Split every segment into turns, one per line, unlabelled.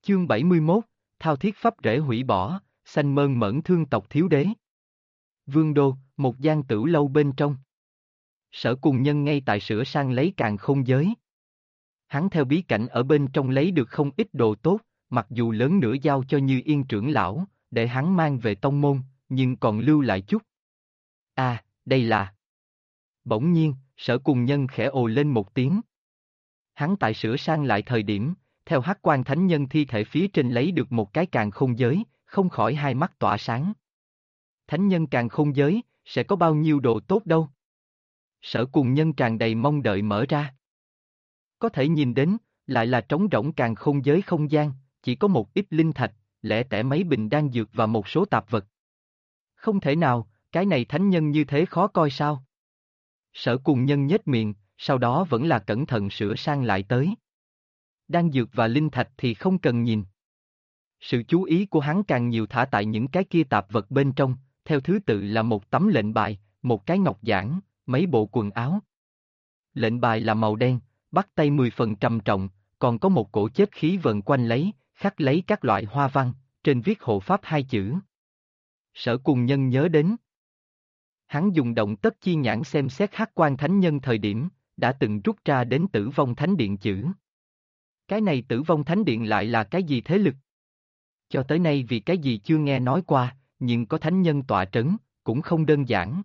Chương 71, Thao thiết pháp rễ hủy bỏ, sanh mơn mởn thương tộc thiếu đế. Vương đô, một gian tửu lâu bên trong. Sở Cùng Nhân ngay tại sửa sang lấy càn khôn giới. Hắn theo bí cảnh ở bên trong lấy được không ít đồ tốt, mặc dù lớn nữa giao cho Như Yên trưởng lão, để hắn mang về tông môn, nhưng còn lưu lại chút. Đây là... Bỗng nhiên, Sở Cùng Nhân khẽ ồ lên một tiếng. Hắn tại sửa sang lại thời điểm, theo Hắc Quan Thánh Nhân thi thể phía trên lấy được một cái càn khôn giới, không khỏi hai mắt tỏa sáng. Thánh nhân càn khôn giới, sẽ có bao nhiêu đồ tốt đâu? Sở Cùng Nhân tràn đầy mong đợi mở ra. Có thể nhìn đến, lại là trống rỗng càn khôn giới không gian, chỉ có một ít linh thạch, lẻ tẻ mấy bình đan dược và một số tạp vật. Không thể nào, cái này thánh nhân như thế khó coi sao? Sở Cùng Nhân nhếch miệng, sau đó vẫn là cẩn thận sửa sang lại tới. Đan dược và linh thạch thì không cần nhìn. Sự chú ý của hắn càng nhiều thả tại những cái kia tạp vật bên trong, theo thứ tự là một tấm lệnh bài, một cái ngọc giản, mấy bộ quần áo. Lệnh bài là màu đen, bắt tay 10 phần trầm trọng, còn có một cổ chết khí vần quanh lấy, khắc lấy các loại hoa văn, trên viết hộ pháp hai chữ. Sở Cùng Nhân nhớ đến. Hắn dùng động tất chi nhãn xem xét Hắc Quan Thánh Nhân thời điểm, đã từng rút ra đến Tử Vong Thánh Điện chữ. Cái này Tử Vong Thánh Điện lại là cái gì thế lực? Cho tới nay vì cái gì chưa nghe nói qua, nhưng có thánh nhân tọa trấn, cũng không đơn giản.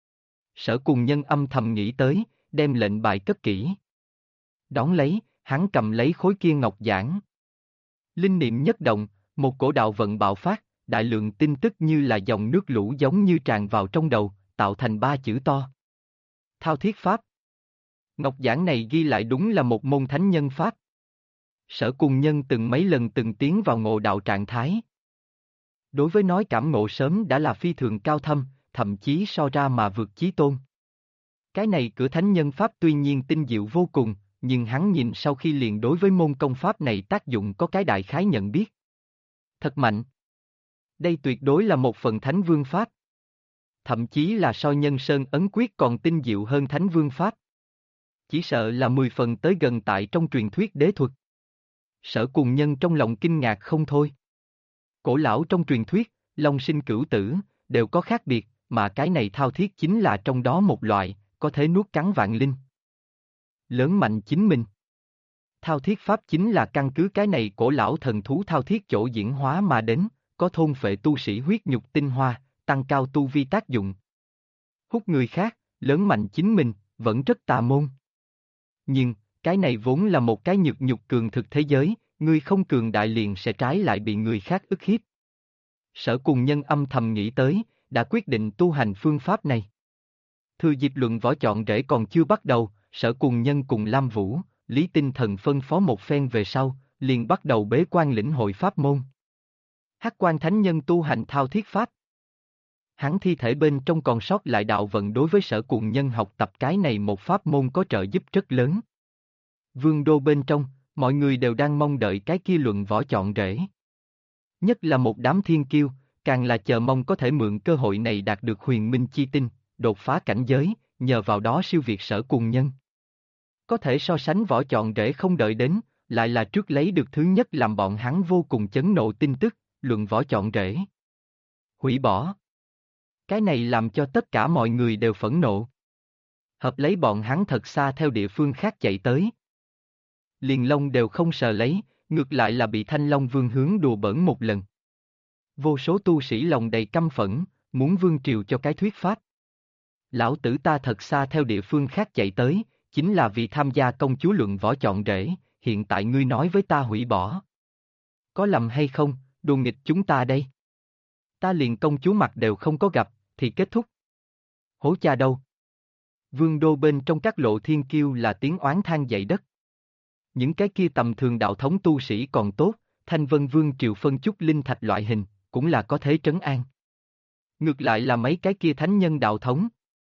Sở Cùng Nhân âm thầm nghĩ tới, đem lệnh bài cất kỹ. Đón lấy, hắn cầm lấy khối kia ngọc giản. Linh niệm nhất động, một cổ đạo vận bạo phát, đại lượng tin tức như là dòng nước lũ giống như tràn vào trong đầu, tạo thành 3 chữ to. Thao thiết pháp. Ngọc giản này ghi lại đúng là một môn thánh nhân pháp. Sở Cùng Nhân từng mấy lần từng tiến vào ngộ đạo trạng thái. Đối với nói cảm ngộ sớm đã là phi thường cao thâm, thậm chí so ra mà vượt chí tôn. Cái này cửa thánh nhân pháp tuy nhiên tinh diệu vô cùng, nhưng hắn nhìn sau khi liền đối với môn công pháp này tác dụng có cái đại khái nhận biết. Thật mạnh. Đây tuyệt đối là một phần thánh vương pháp. Thậm chí là so Nhân Sơn ấn quyết còn tinh diệu hơn thánh vương pháp. Chỉ sợ là 10 phần tới gần tại trong truyền thuyết đế thuật. Sở Cùng Nhân trong lòng kinh ngạc không thôi. Cổ lão trong truyền thuyết, long sinh cửu tử, đều có khác biệt, mà cái này thao thiết chính là trong đó một loại, có thể nuốt cắn vạn linh. Lớn mạnh chính mình. Thao thiết pháp chính là căn cứ cái này cổ lão thần thú thao thiết chỗ diễn hóa mà đến, có thôn phệ tu sĩ huyết nhục tinh hoa, tăng cao tu vi tác dụng. Hút người khác, lớn mạnh chính mình, vẫn rất tà môn. Nhưng, cái này vốn là một cái nhược nhục cường thực thế giới, ngươi không cường đại liền sẽ trái lại bị người khác ức hiếp. Sở Cùng Nhân âm thầm nghĩ tới, đã quyết định tu hành phương pháp này. Thừa dịp luận võ chọn rễ còn chưa bắt đầu, Sở Cùng Nhân cùng Lam Vũ, Lý Tinh Thần phân phó một phen về sau, liền bắt đầu bế quan lĩnh hội pháp môn. Hắc Quan Thánh Nhân tu hành thao thiết pháp. Hắn thi thể bên trong còn sót lại đạo vận đối với Sở Cùng Nhân học tập cái này một pháp môn có trợ giúp rất lớn. Vương đô bên trong, mọi người đều đang mong đợi cái kia luận võ chọn rễ. Nhất là một đám thiên kiêu, càng là chờ mong có thể mượn cơ hội này đạt được huyền minh chi tinh, đột phá cảnh giới, nhờ vào đó siêu việt Sở Cùng Nhân. Có thể so sánh võ chọn rễ không đợi đến, lại là trước lấy được thứ nhất làm bọn hắn vô cùng chấn nộ tin tức, luận võ chọn rễ. Hủy bỏ. Cái này làm cho tất cả mọi người đều phẫn nộ. Hợp lấy bọn hắn thật xa theo địa phương khác chạy tới. Liền lông đều không sờ lấy, ngược lại là bị Thanh Long Vương hướng đùa bỡn một lần. Vô số tu sĩ lòng đầy căm phẫn, muốn vương triều cho cái thuyết pháp. Lão tử ta thật xa theo địa phương khác chạy tới, chính là vì tham gia công chúa luận võ chọn rễ, hiện tại ngươi nói với ta hủy bỏ. Có lầm hay không, đùa nghịch chúng ta đây. Ta liền công chúa mặt đều không có gặp, thì kết thúc. Hố cha đâu? Vương đô bên trong các lộ thiên kiêu là tiếng oán than dậy đất. Những cái kia tầm thường đạo thống tu sĩ còn tốt, Thanh Vân Vương triều phân chút linh thạch loại hình, cũng là có thể trấn an. Ngược lại là mấy cái kia thánh nhân đạo thống.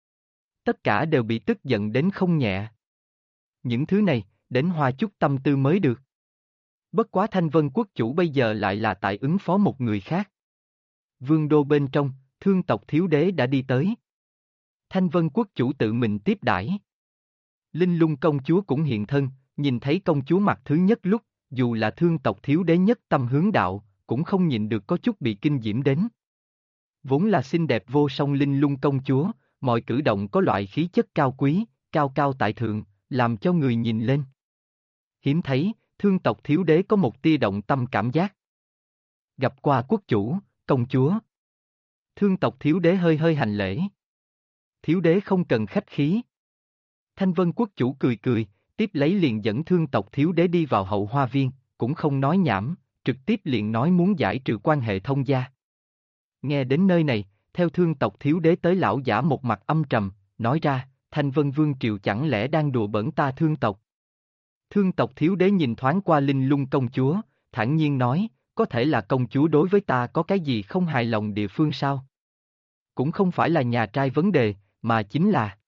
Tất cả đều bị tức giận đến không nhẹ. Những thứ này, đến hoa chút tâm tư mới được. Bất quá Thanh Vân quốc chủ bây giờ lại là tại ứng phó một người khác. Vương đô bên trong, Thương tộc thiếu đế đã đi tới. Thanh Vân quốc chủ tự mình tiếp đãi. Linh Lung công chúa cũng hiện thân, nhìn thấy công chúa mặt thứ nhất lúc, dù là thương tộc thiếu đế nhất tâm hướng đạo, cũng không nhịn được có chút bị kinh diễm đến. Vốn là xinh đẹp vô song linh lung công chúa, mọi cử động có loại khí chất cao quý, cao cao tại thượng, làm cho người nhìn lên. Hiếm thấy, thương tộc thiếu đế có một tia động tâm cảm giác. Gặp qua quốc chủ, công chúa. Thương tộc thiếu đế hơi hơi hành lễ. Thiếu đế không cần khách khí. Thanh Vân quốc chủ cười cười, tiếp lấy liền dẫn thương tộc thiếu đế đi vào hậu hoa viên, cũng không nói nhảm, trực tiếp liền nói muốn giải trừ quan hệ thông gia. Nghe đến nơi này, theo thương tộc thiếu đế tới lão giả một mặt âm trầm, nói ra, Thanh Vân Vương Triều chẳng lẽ đang đùa bỡn ta thương tộc. Thương tộc thiếu đế nhìn thoáng qua linh lung công chúa, thản nhiên nói, có thể là công chúa đối với ta có cái gì không hài lòng địa phương sao? Cũng không phải là nhà trai vấn đề, mà chính là...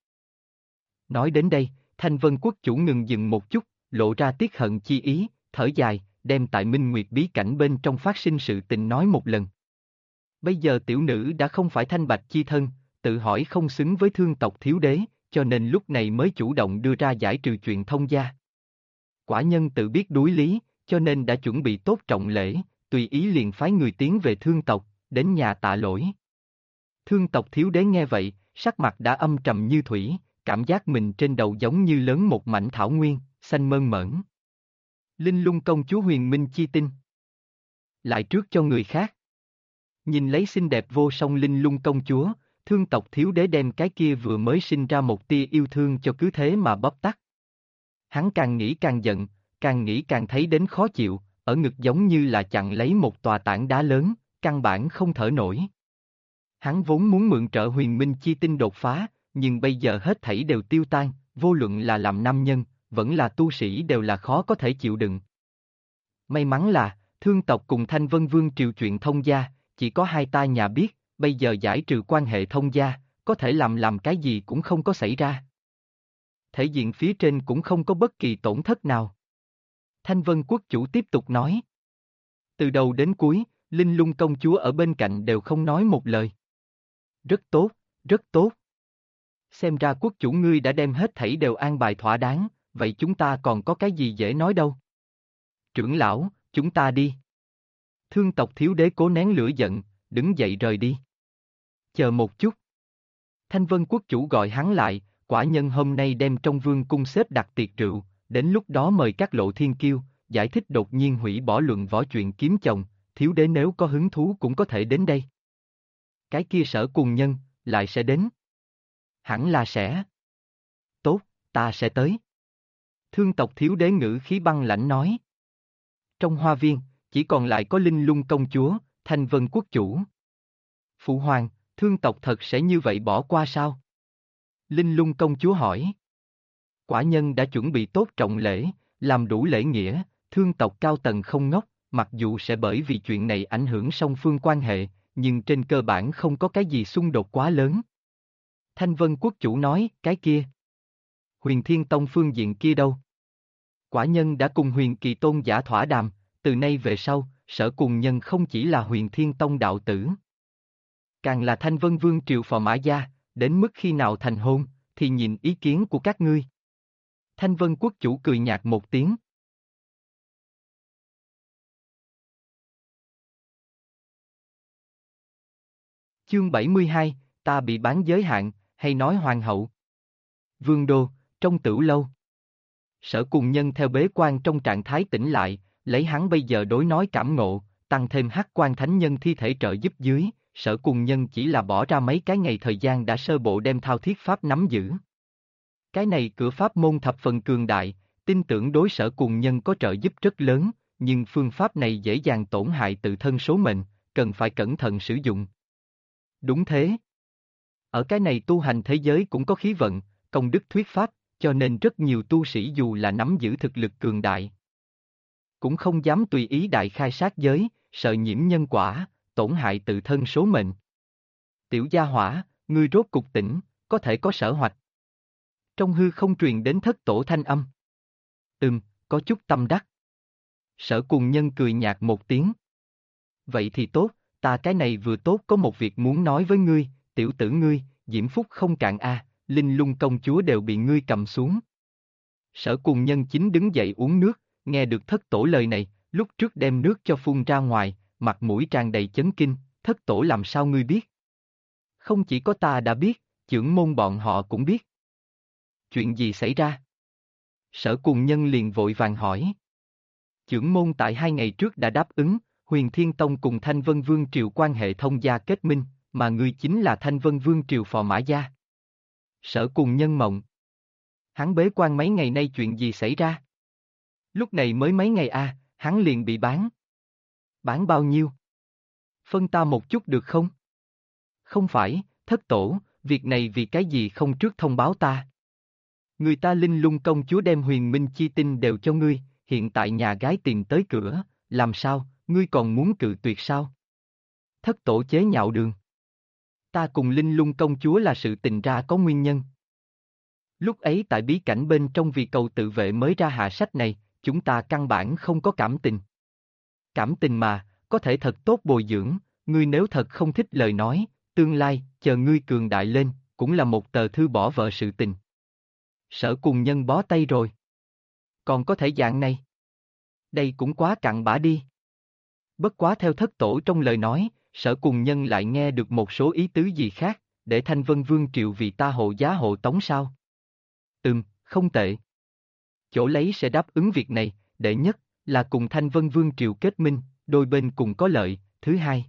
Nói đến đây, Thanh Vân quốc chủ ngừng dừng một chút, lộ ra tiếc hận chi ý, thở dài, đem tại Minh Nguyệt bí cảnh bên trong phát sinh sự tình nói một lần. Bây giờ tiểu nữ đã không phải thanh bạch chi thân, tự hỏi không xứng với thương tộc thiếu đế, cho nên lúc này mới chủ động đưa ra giải trừ chuyện thông gia. Quả nhân tự biết đối lý, cho nên đã chuẩn bị tốt trọng lễ, tùy ý liền phái người tiến về thương tộc, đến nhà tạ lỗi. Thương tộc thiếu đế nghe vậy, sắc mặt đã âm trầm như thủy, cảm giác mình trên đầu giống như lớn một mảnh thảo nguyên, xanh mơn mởn. Linh lung công chúa huyền minh chi tinh. Lại trước cho người khác. Nhìn lấy xinh đẹp vô song linh lung công chúa, thương tộc thiếu đế đem cái kia vừa mới sinh ra một tia yêu thương cho cứ thế mà bóp tắt. Hắn càng nghĩ càng giận, càng nghĩ càng thấy đến khó chịu, ở ngực giống như là chặn lấy một tòa tảng đá lớn, căn bản không thở nổi. Hắn vốn muốn mượn trợ huyền minh chi tinh đột phá, nhưng bây giờ hết thảy đều tiêu tan, vô luận là làm nam nhân, vẫn là tu sĩ đều là khó có thể chịu đựng. May mắn là, thương tộc cùng Thanh Vân Vương Triều chuyện thông gia, chỉ có hai ta nhà biết, bây giờ giải trừ quan hệ thông gia, có thể làm cái gì cũng không có xảy ra. Thể diện phía trên cũng không có bất kỳ tổn thất nào. Thanh Vân quốc chủ tiếp tục nói. Từ đầu đến cuối, Linh Lung công chúa ở bên cạnh đều không nói một lời. Rất tốt, rất tốt. Xem ra quốc chủ ngươi đã đem hết thảy đều an bài thỏa đáng, vậy chúng ta còn có cái gì dễ nói đâu. Trưởng lão, chúng ta đi. Thương tộc thiếu đế cố nén lửa giận, đứng dậy rời đi. Chờ một chút. Thanh Vân quốc chủ gọi hắn lại, quả nhân hôm nay đem trong vương cung xếp đặt tiệc rượu, đến lúc đó mời các lộ thiên kiêu, giải thích đột nhiên hủy bỏ luận võ chuyện kiếm chồng, thiếu đế nếu có hứng thú cũng có thể đến đây. Cái kia Sở Cùng Nhân, lại sẽ đến. Hẳn là sẽ. Tốt, ta sẽ tới. Thương tộc thiếu đế ngữ khí băng lãnh nói. Trong hoa viên, chỉ còn lại có Linh Lung công chúa, Thanh Vân quốc chủ. Phụ hoàng, thương tộc thật sẽ như vậy bỏ qua sao? Linh Lung công chúa hỏi. Quả nhân đã chuẩn bị tốt trọng lễ, làm đủ lễ nghĩa, thương tộc cao tầng không ngốc, mặc dù sẽ bởi vì chuyện này ảnh hưởng song phương quan hệ, nhưng trên cơ bản không có cái gì xung đột quá lớn. Thanh Vân quốc chủ nói, cái kia. Huyền Thiên Tông phương diện kia đâu? Quả nhân đã cùng Huyền Kỳ Tôn giả thỏa đàm, từ nay về sau, Sở Cùng Nhân không chỉ là Huyền Thiên Tông đạo tử. Càng là Thanh Vân Vương Triều phò mã gia, đến mức khi nào thành hôn, thì nhìn ý kiến của các ngươi. Thanh Vân quốc chủ cười nhạt một tiếng. Chương 72, ta bị bán giới hạn, hay nói hoàng hậu. Vương đô, trong tửu lâu. Sở Cùng Nhân theo bế quan trong trạng thái tỉnh lại, lấy hắn bây giờ đối nói cảm ngộ, tăng thêm hắc quan thánh nhân thi thể trợ giúp dưới, Sở Cùng Nhân chỉ là bỏ ra mấy cái ngày thời gian đã sơ bộ đem thao thiết pháp nắm giữ. Cái này cửa pháp môn thập phần cường đại, tin tưởng đối Sở Cùng Nhân có trợ giúp rất lớn, nhưng phương pháp này dễ dàng tổn hại tự thân số mệnh, cần phải cẩn thận sử dụng. Đúng thế. Ở cái này tu hành thế giới cũng có khí vận, công đức thuyết pháp, cho nên rất nhiều tu sĩ dù là nắm giữ thực lực cường đại, cũng không dám tùy ý đại khai sát giới, sợ nhiễm nhân quả, tổn hại tự thân số mệnh. Tiểu gia hỏa, ngươi rốt cục tỉnh, có thể có sở hoạch. Trong hư không truyền đến thất tổ thanh âm. Có chút tâm đắc. Sở Cùng Nhân cười nhạt một tiếng. Vậy thì tốt, ta cái này vừa tốt có một việc muốn nói với ngươi, tiểu tử ngươi, diễm phúc không cạn a, Linh Lung công chúa đều bị ngươi cầm xuống. Sở Cùng Nhân chính đứng dậy uống nước, nghe được thất tổ lời này, lúc trước đem nước cho phun ra ngoài, mặt mũi tràn đầy chấn kinh, thất tổ làm sao ngươi biết? Không chỉ có ta đã biết, chưởng môn bọn họ cũng biết. Chuyện gì xảy ra? Sở Cùng Nhân liền vội vàng hỏi. Chưởng môn tại 2 ngày trước đã đáp ứng, Huyền Thiên Tông cùng Thanh Vân Vương Triều quan hệ thông gia kết minh, mà ngươi chính là Thanh Vân Vương Triều Phò Mã Gia. Sở Cùng Nhân mộng. Hắn bế quan mấy ngày nay chuyện gì xảy ra? Lúc này mới mấy ngày hắn liền bị bán. Bán bao nhiêu? Phân ta một chút được không? Không phải, thất tổ, việc này vì cái gì không trước thông báo ta? Người ta Linh Lung công chúa đem huyền minh chi tinh đều cho ngươi, hiện tại nhà gái tìm tới cửa, làm sao, ngươi còn muốn cự tuyệt sao? Thất tổ chế nhạo đường. Ta cùng Linh Lung công chúa là sự tình ra có nguyên nhân. Lúc ấy tại bí cảnh bên trong vì cầu tự vệ mới ra hạ sách này, chúng ta căn bản không có cảm tình. Cảm tình mà, có thể thật tốt bồi dưỡng, ngươi nếu thật không thích lời nói, tương lai, chờ ngươi cường đại lên, cũng là một tờ thư bỏ vợ sự tình. Sở Cùng Nhân bó tay rồi. Còn có thể dạng này. Đây cũng quá cặn bã đi. Bất quá theo thất tổ trong lời nói, Sở Cùng Nhân lại nghe được một số ý tứ gì khác, để Thanh Vân Vương Triều vì ta hộ giá hộ tống sao? Không tệ. Chỗ lấy sẽ đáp ứng việc này, đệ nhất, là cùng Thanh Vân Vương Triều kết minh, đôi bên cùng có lợi, thứ hai.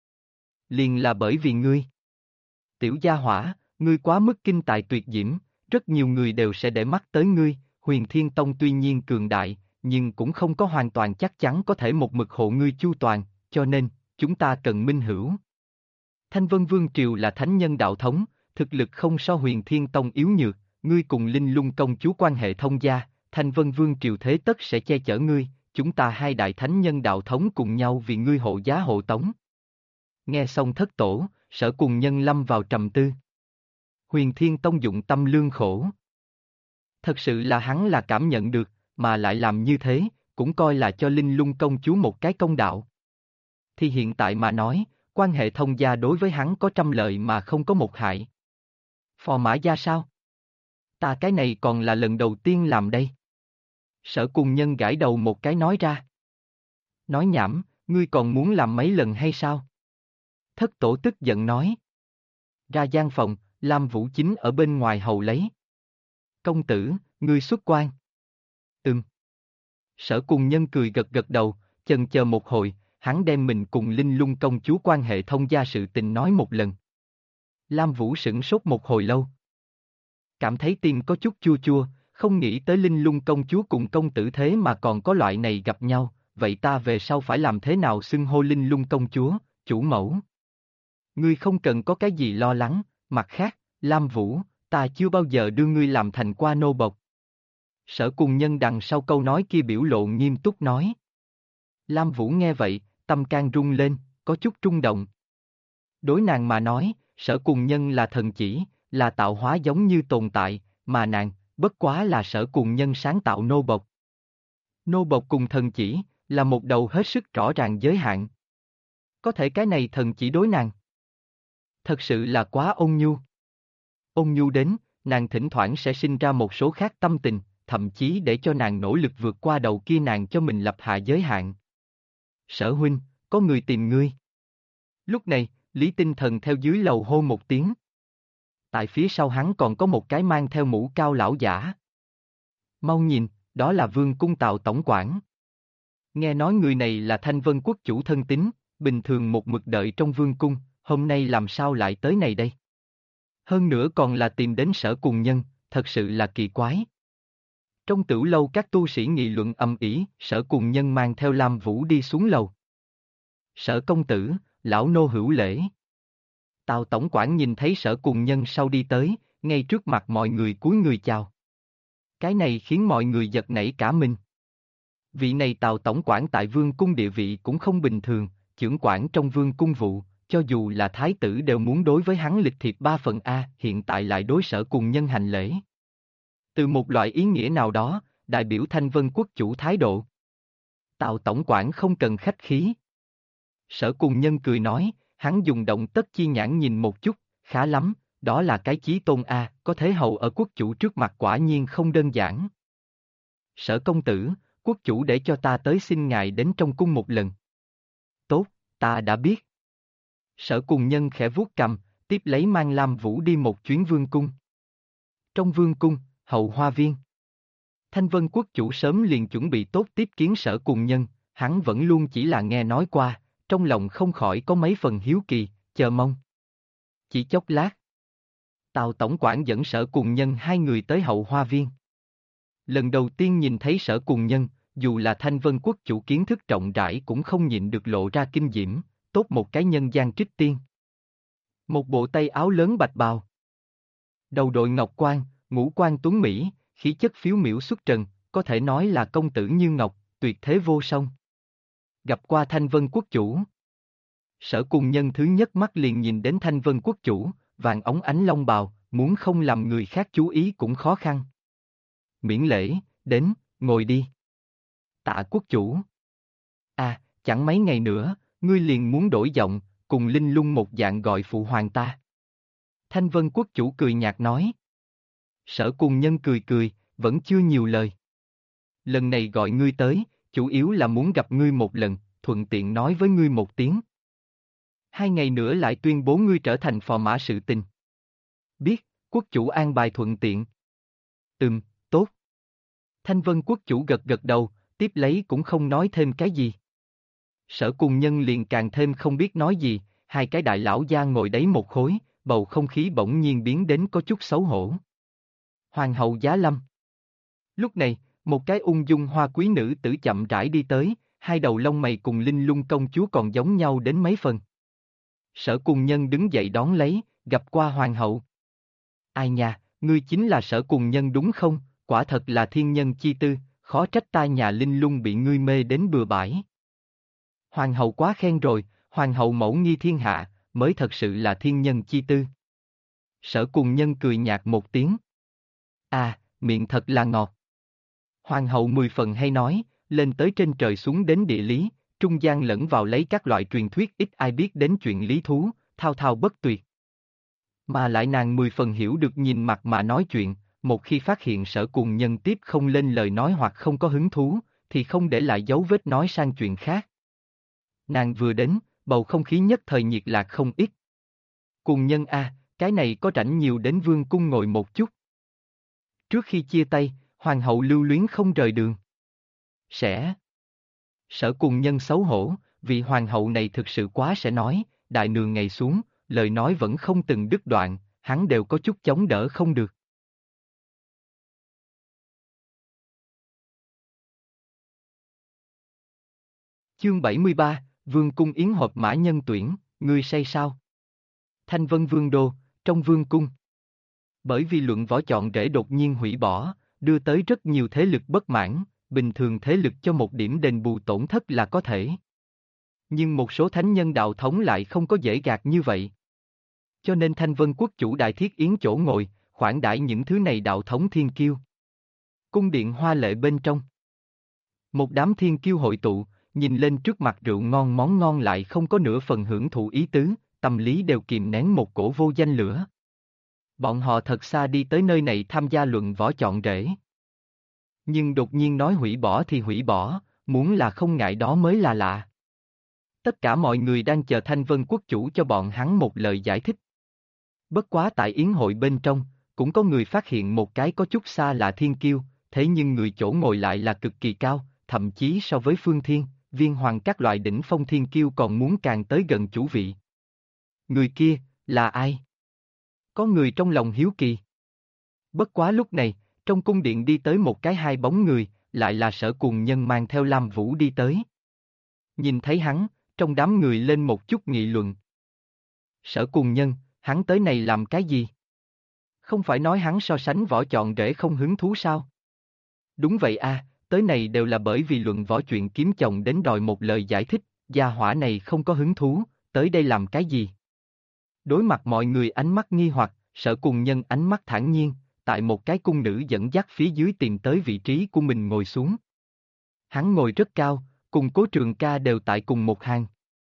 Liền là bởi vì ngươi. Tiểu gia hỏa, ngươi quá mức kinh tài tuyệt diễm, rất nhiều người đều sẽ để mắt tới ngươi, Huyền Thiên Tông tuy nhiên cường đại, nhưng cũng không có hoàn toàn chắc chắn có thể một mực hộ ngươi chu toàn, cho nên, chúng ta cần minh hữu. Thanh Vân Vương Triều là thánh nhân đạo thống, thực lực không so Huyền Thiên Tông yếu nhược, ngươi cùng Linh Lung công chúa quan hệ thông gia, Thanh Vân Vương Triều thế tất sẽ che chở ngươi, chúng ta hai đại thánh nhân đạo thống cùng nhau vì ngươi hộ giá hộ tống. Nghe xong thất tổ, Sở Cùng Nhân lâm vào trầm tư. Huyền Thiên Tông dụng tâm lương khổ. Thật sự là hắn là cảm nhận được, mà lại làm như thế, cũng coi là cho Linh Lung công chúa một cái công đạo. Thì hiện tại mà nói, quan hệ thông gia đối với hắn có trăm lợi mà không có một hại. Phò Mã Gia sao? Ta cái này còn là lần đầu tiên làm đây. Sở Cùng Nhân gãi đầu một cái nói ra. Nói nhảm, ngươi còn muốn làm mấy lần hay sao? Thất tổ tức giận nói. Ra gian phòng, Lam Vũ Chính ở bên ngoài hầu lấy. Công tử, ngươi xuất quan. Sở Cùng Nhân cười gật gật đầu, chần chờ một hồi, hắn đem mình cùng Linh Lung công chúa quan hệ thông gia sự tình nói một lần. Lam Vũ sửng sốt một hồi lâu. Cảm thấy tim có chút chua chua, không nghĩ tới Linh Lung công chúa cùng công tử thế mà còn có loại này gặp nhau, vậy ta về sau phải làm thế nào xưng hô Linh Lung công chúa, chủ mẫu? Ngươi không cần có cái gì lo lắng, mặt khác, Lam Vũ, ta chưa bao giờ đưa ngươi làm thành qua nô bộc. Sở Cùng Nhân đằng sau câu nói kia biểu lộ nghiêm túc nói. Lam Vũ nghe vậy, tâm can rung lên, có chút rung động. Đối nàng mà nói, Sở Cùng Nhân là thần chỉ, là tạo hóa giống như tồn tại, mà nàng, bất quá là Sở Cùng Nhân sáng tạo nô bộc. Nô bộc cùng thần chỉ, là một đầu hết sức rõ ràng giới hạn. Có thể cái này thần chỉ đối nàng. Thật sự là quá ôn nhu. Ôn nhu đến, nàng thỉnh thoảng sẽ sinh ra một số khác tâm tình, thậm chí để cho nàng nỗ lực vượt qua đầu kia nàng cho mình lập hạ giới hạn. Sở huynh, có người tìm ngươi. Lúc này, Lý Tinh Thần theo dưới lầu hô một tiếng. Tại phía sau hắn còn có một cái mang theo mũ cao lão giả. Mau nhìn, đó là Vương cung Tào tổng quản. Nghe nói người này là Thanh Vân quốc chủ thân tín, bình thường một mực đợi trong vương cung, hôm nay làm sao lại tới này đây? Hơn nữa còn là tìm đến Sở Cùng Nhân, thật sự là kỳ quái. Trong tửu lâu các tu sĩ nghị luận ầm ĩ, Sở Cùng Nhân mang theo Lam Vũ đi xuống lầu. Sở công tử, lão nô hữu lễ. Tào tổng quản nhìn thấy Sở Cùng Nhân sau đi tới, ngay trước mặt mọi người cúi người chào. Cái này khiến mọi người giật nảy cả mình. Vị này Tào tổng quản tại vương cung địa vị cũng không bình thường, chưởng quản trong vương cung vụ, cho dù là thái tử đều muốn đối với hắn lịch thiệp 3 phần A, hiện tại lại đối Sở Cùng Nhân hành lễ. Từ một loại ý nghĩa nào đó, đại biểu Thanh Vân quốc chủ thái độ. Tào tổng quản không cần khách khí. Sở Cùng Nhân cười nói, hắn dùng động tất chi nhãn nhìn một chút, khá lắm, đó là cái chí tôn A, có thế hầu ở quốc chủ trước mặt quả nhiên không đơn giản. Sở công tử, Quốc chủ để cho ta tới xin ngài đến trong cung một lần. Tốt, ta đã biết. Sở Cùng Nhân khẽ vuốt cằm, tiếp lấy mang Lam Vũ đi một chuyến vương cung. Trong vương cung, hậu hoa viên. Thanh Vân Quốc chủ sớm liền chuẩn bị tốt tiếp kiến Sở Cùng Nhân, hắn vẫn luôn chỉ là nghe nói qua, trong lòng không khỏi có mấy phần hiếu kỳ, chờ mong. Chỉ chốc lát, Tào Tổng quản dẫn Sở Cùng Nhân hai người tới hậu hoa viên. Lần đầu tiên nhìn thấy Sở Cùng Nhân, dù là Thanh Vân Quốc chủ kiến thức rộng rãi cũng không nhịn được lộ ra kinh diễm, tốt một cái nhân gian trích tiên. Một bộ tay áo lớn bạch bào. Đầu đội ngọc quan, ngũ quan tuấn mỹ, khí chất phiếu miểu xuất trần, có thể nói là công tử như ngọc, tuyệt thế vô song. Gặp qua Thanh Vân Quốc chủ. Sở Cùng Nhân thứ nhất mắt liền nhìn đến Thanh Vân Quốc chủ, vàng óng ánh long bào, muốn không làm người khác chú ý cũng khó khăn. Miễn lễ, đến, ngồi đi. Tạ quốc chủ. À, chẳng mấy ngày nữa, ngươi liền muốn đổi giọng, cùng Linh Lung một dạng gọi phụ hoàng ta. Thanh Vân Quốc chủ cười nhạt nói. Sở Cùng Nhân cười cười, vẫn chưa nhiều lời. Lần này gọi ngươi tới, chủ yếu là muốn gặp ngươi một lần, thuận tiện nói với ngươi một tiếng. 2 ngày nữa lại tuyên bố ngươi trở thành phò mã sự tình. Biết, quốc chủ an bài thuận tiện. Tốt. Thanh Vân Quốc chủ gật gật đầu, tiếp lấy cũng không nói thêm cái gì. Sở Cùng Nhân liền càng thêm không biết nói gì, hai cái đại lão gia ngồi đấy một khối, bầu không khí bỗng nhiên biến đến có chút xấu hổ. Hoàng hậu Giá Lâm. Lúc này, một cái ung dung hoa quý nữ tử chậm rãi đi tới, hai đầu lông mày cùng Linh Lung công chúa còn giống nhau đến mấy phần. Sở Cùng Nhân đứng dậy đón lấy, gặp qua hoàng hậu. Ai nha, ngươi chính là Sở Cùng Nhân đúng không? Quả thật là thiên nhân chi tư, khó trách ta nhà Linh Lung bị ngươi mê đến bừa bãi. Hoàng hậu quá khen rồi, hoàng hậu mẫu nghi thiên hạ, mới thật sự là thiên nhân chi tư. Sở Cùng Nhân cười nhạt một tiếng. À, miệng thật là ngọt. Hoàng hậu 10 phần hay nói, lên tới trên trời xuống đến địa lý, trung gian lẫn vào lấy các loại truyền thuyết ít ai biết đến chuyện lý thú, thao thao bất tuyệt. Mà lại nàng 10 phần hiểu được nhìn mặt mà nói chuyện, một khi phát hiện Sở Cùng Nhân tiếp không lên lời nói hoặc không có hứng thú, thì không để lại dấu vết nói sang chuyện khác. Nàng vừa đến, bầu không khí nhất thời nhiệt lạc không ít. Cùng Nhân a, cái này có rảnh nhiều đến vương cung ngồi một chút. Trước khi chia tay, hoàng hậu lưu luyến không rời đường. Sẽ. Sở Cùng Nhân xấu hổ, vì hoàng hậu này thực sự quá sẽ nói, đại nương ngày xuống, lời nói vẫn không từng đứt đoạn, hắn đều có chút chống đỡ không được. Chương 73, Vương cung yến họp mã nhân tuyển, ngươi say sao? Thanh Vân Vương đô, trong vương cung. Bởi vì luận võ chọn rễ đột nhiên hủy bỏ, đưa tới rất nhiều thế lực bất mãn, bình thường thế lực cho một điểm đền bù tổn thất là có thể. Nhưng một số thánh nhân đạo thống lại không có dễ gạt như vậy. Cho nên Thanh Vân Quốc chủ đại thiết yến chỗ ngồi, khoản đãi những thứ này đạo thống thiên kiêu. Cung điện hoa lệ bên trong. Một đám thiên kiêu hội tụ, nhìn lên trước mặt rượu ngon món ngon lại không có nửa phần hưởng thụ ý tứ, tâm lý đều kìm nén một cổ vô danh lửa. Bọn họ thật xa đi tới nơi này tham gia luận võ chọn rễ. Nhưng đột nhiên nói hủy bỏ thì hủy bỏ, muốn là không ngại đó mới là lạ. Tất cả mọi người đang chờ Thanh Vân Quốc chủ cho bọn hắn một lời giải thích. Bất quá tại yến hội bên trong, cũng có người phát hiện một cái có chút xa lạ thiên kiêu, thế nhưng người chỗ ngồi lại là cực kỳ cao, thậm chí so với Phương Thiên, Viên Hoàng các loại đỉnh phong thiên kiêu còn muốn càng tới gần chủ vị. Người kia, là ai? Có người trong lòng hiếu kỳ. Bất quá lúc này, trong cung điện đi tới một cái hai bóng người, lại là Sở Cùng Nhân mang theo Lam Vũ đi tới. Nhìn thấy hắn, trong đám người lên một chút nghị luận. Sở Cùng Nhân, hắn tới này làm cái gì? Không phải nói hắn so sánh võ chọn rễ không hứng thú sao? Đúng vậy a, tới này đều là bởi vì luận võ chuyện kiếm chồng đến đòi một lời giải thích, gia hỏa này không có hứng thú, tới đây làm cái gì? Đối mặt mọi người ánh mắt nghi hoặc, Sở Cùng Nhân ánh mắt thản nhiên, tại một cái cung nữ dẫn dắt phía dưới tìm tới vị trí của mình ngồi xuống. Hắn ngồi rất cao, cùng Cố Trường Ca đều tại cùng một hàng.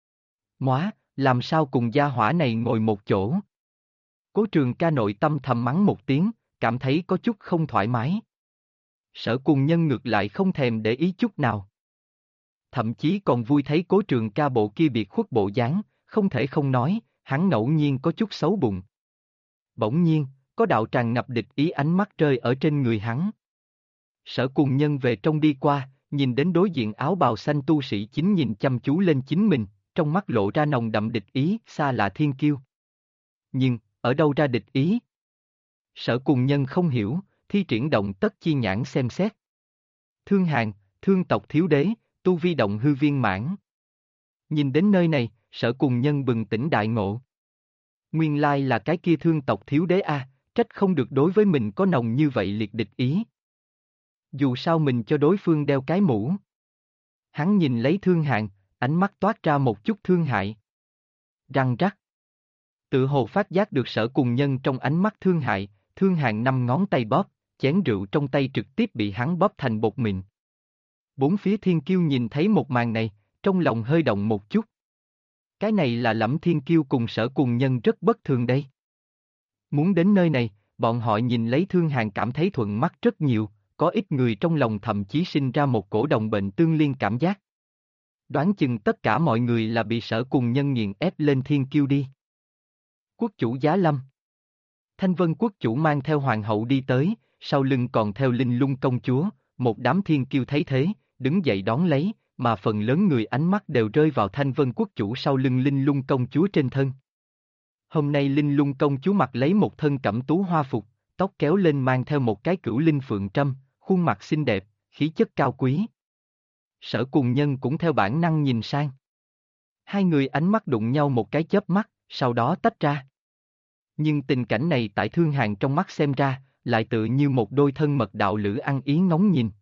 Móa, làm sao cùng gia hỏa này ngồi một chỗ? Cố Trường Ca nội tâm thầm mắng một tiếng, cảm thấy có chút không thoải mái. Sở Cùng Nhân ngược lại không thèm để ý chút nào. Thậm chí còn vui thấy Cố Trường Ca bộ kia biệt khuất bộ dáng, không thể không nói, hắn ngẫu nhiên có chút xấu bụng. Bỗng nhiên, có đạo tràn ngập địch ý ánh mắt rơi ở trên người hắn. Sở Cùng Nhân về trong đi qua, nhìn đến đối diện áo bào xanh tu sĩ chính nhìn chăm chú lên chính mình, trong mắt lộ ra nồng đậm địch ý, xa lạ thiên kiêu. Nhưng, ở đâu ra địch ý? Sở Cùng Nhân không hiểu, thi triển động tất chi nhãn xem xét. Thương Hàn, thương tộc thiếu đế, tu vi động hư viên mãn. Nhìn đến nơi này, Sở Cùng Nhân bừng tỉnh đại ngộ. Nguyên lai là cái kia thương tộc thiếu đế a, trách không được đối với mình có nồng như vậy liệt địch ý. Dù sao mình cho đối phương đeo cái mũ. Hắn nhìn lấy Thương Hàn, ánh mắt toát ra một chút thương hại. Răng rắc. Tự hồ phát giác được Sở Cùng Nhân trong ánh mắt thương hại, Thương Hàn 5 ngón tay bóp, chén rượu trong tay trực tiếp bị hắn bóp thành bột mịn. Bốn phía thiên kiêu nhìn thấy một màn này, trong lòng hơi động một chút. Cái này là Lẫm Thiên Kiêu cùng Sở Cùng Nhân rất bất thường đây. Muốn đến nơi này, bọn họ nhìn lấy Thương Hàn cảm thấy thuận mắt rất nhiều, có ít người trong lòng thậm chí sinh ra một cổ đồng bệnh tương liên cảm giác. Đoán chừng tất cả mọi người là bị Sở Cùng Nhân nghiền ép lên Thiên Kiêu đi. Quốc chủ Giá Lâm. Thanh Vân quốc chủ mang theo hoàng hậu đi tới, sau lưng còn theo Linh Lung công chúa, một đám thiên kiêu thấy thế, đứng dậy đón lấy, mà phần lớn người ánh mắt đều rơi vào Thanh Vân quốc chủ sau lưng Linh Lung công chúa trên thân. Hôm nay Linh Lung công chúa mặc lấy một thân cẩm tú hoa phục, tóc kéo lên mang theo một cái cửu linh phượng trâm, khuôn mặt xinh đẹp, khí chất cao quý. Sở Cùng Nhân cũng theo bản năng nhìn sang. Hai người ánh mắt đụng nhau một cái chớp mắt, sau đó tách ra. Nhưng tình cảnh này tại Thương Hàn trong mắt xem ra, lại tự như một đôi thân mật đạo lữ ăn ý ngóng nhìn.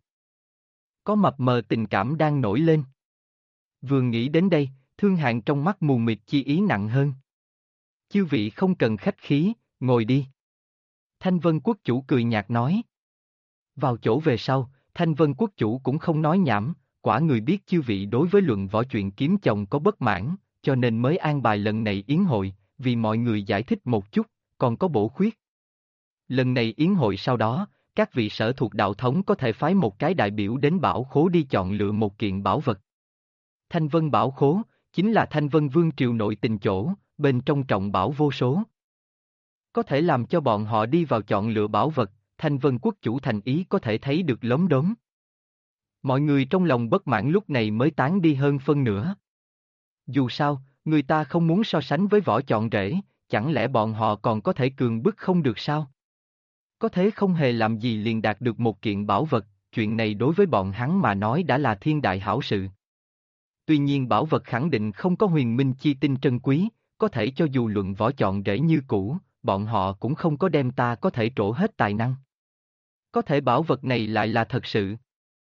Có mập mờ tình cảm đang nổi lên. Vừa nghĩ đến đây, Thương Hàn trong mắt mù mịt chi ý nặng hơn. Chư vị không cần khách khí, ngồi đi. Thanh Vân quốc chủ cười nhạt nói. Vào chỗ về sau, Thanh Vân quốc chủ cũng không nói nhảm, quả người biết chư vị đối với luận võ chuyện kiếm chồng có bất mãn, cho nên mới an bài lần này yến hội, vì mọi người giải thích một chút, còn có bổ khuyết. Lần này yến hội sau đó, các vị sở thuộc đạo thống có thể phái một cái đại biểu đến bảo khố đi chọn lựa một kiện bảo vật. Thanh Vân bảo khố, chính là Thanh Vân Vương triều nội tình chỗ, bên trong trọng bảo vô số. Có thể làm cho bọn họ đi vào chọn lựa bảo vật, Thanh Vân quốc chủ thành ý có thể thấy được lốm đốm. Mọi người trong lòng bất mãn lúc này mới tán đi hơn phân nửa. Dù sao, người ta không muốn so sánh với võ chọn rễ, chẳng lẽ bọn họ còn có thể cường bức không được sao? Có thế không hề làm gì liền đạt được một kiện bảo vật, chuyện này đối với bọn hắn mà nói đã là thiên đại hảo sự. Tuy nhiên bảo vật khẳng định không có huyền minh chi tinh trân quý, có thể cho dù luận võ chọn rễ như cũ, bọn họ cũng không có đem ta có thể trổ hết tài năng. Có thể bảo vật này lại là thật sự.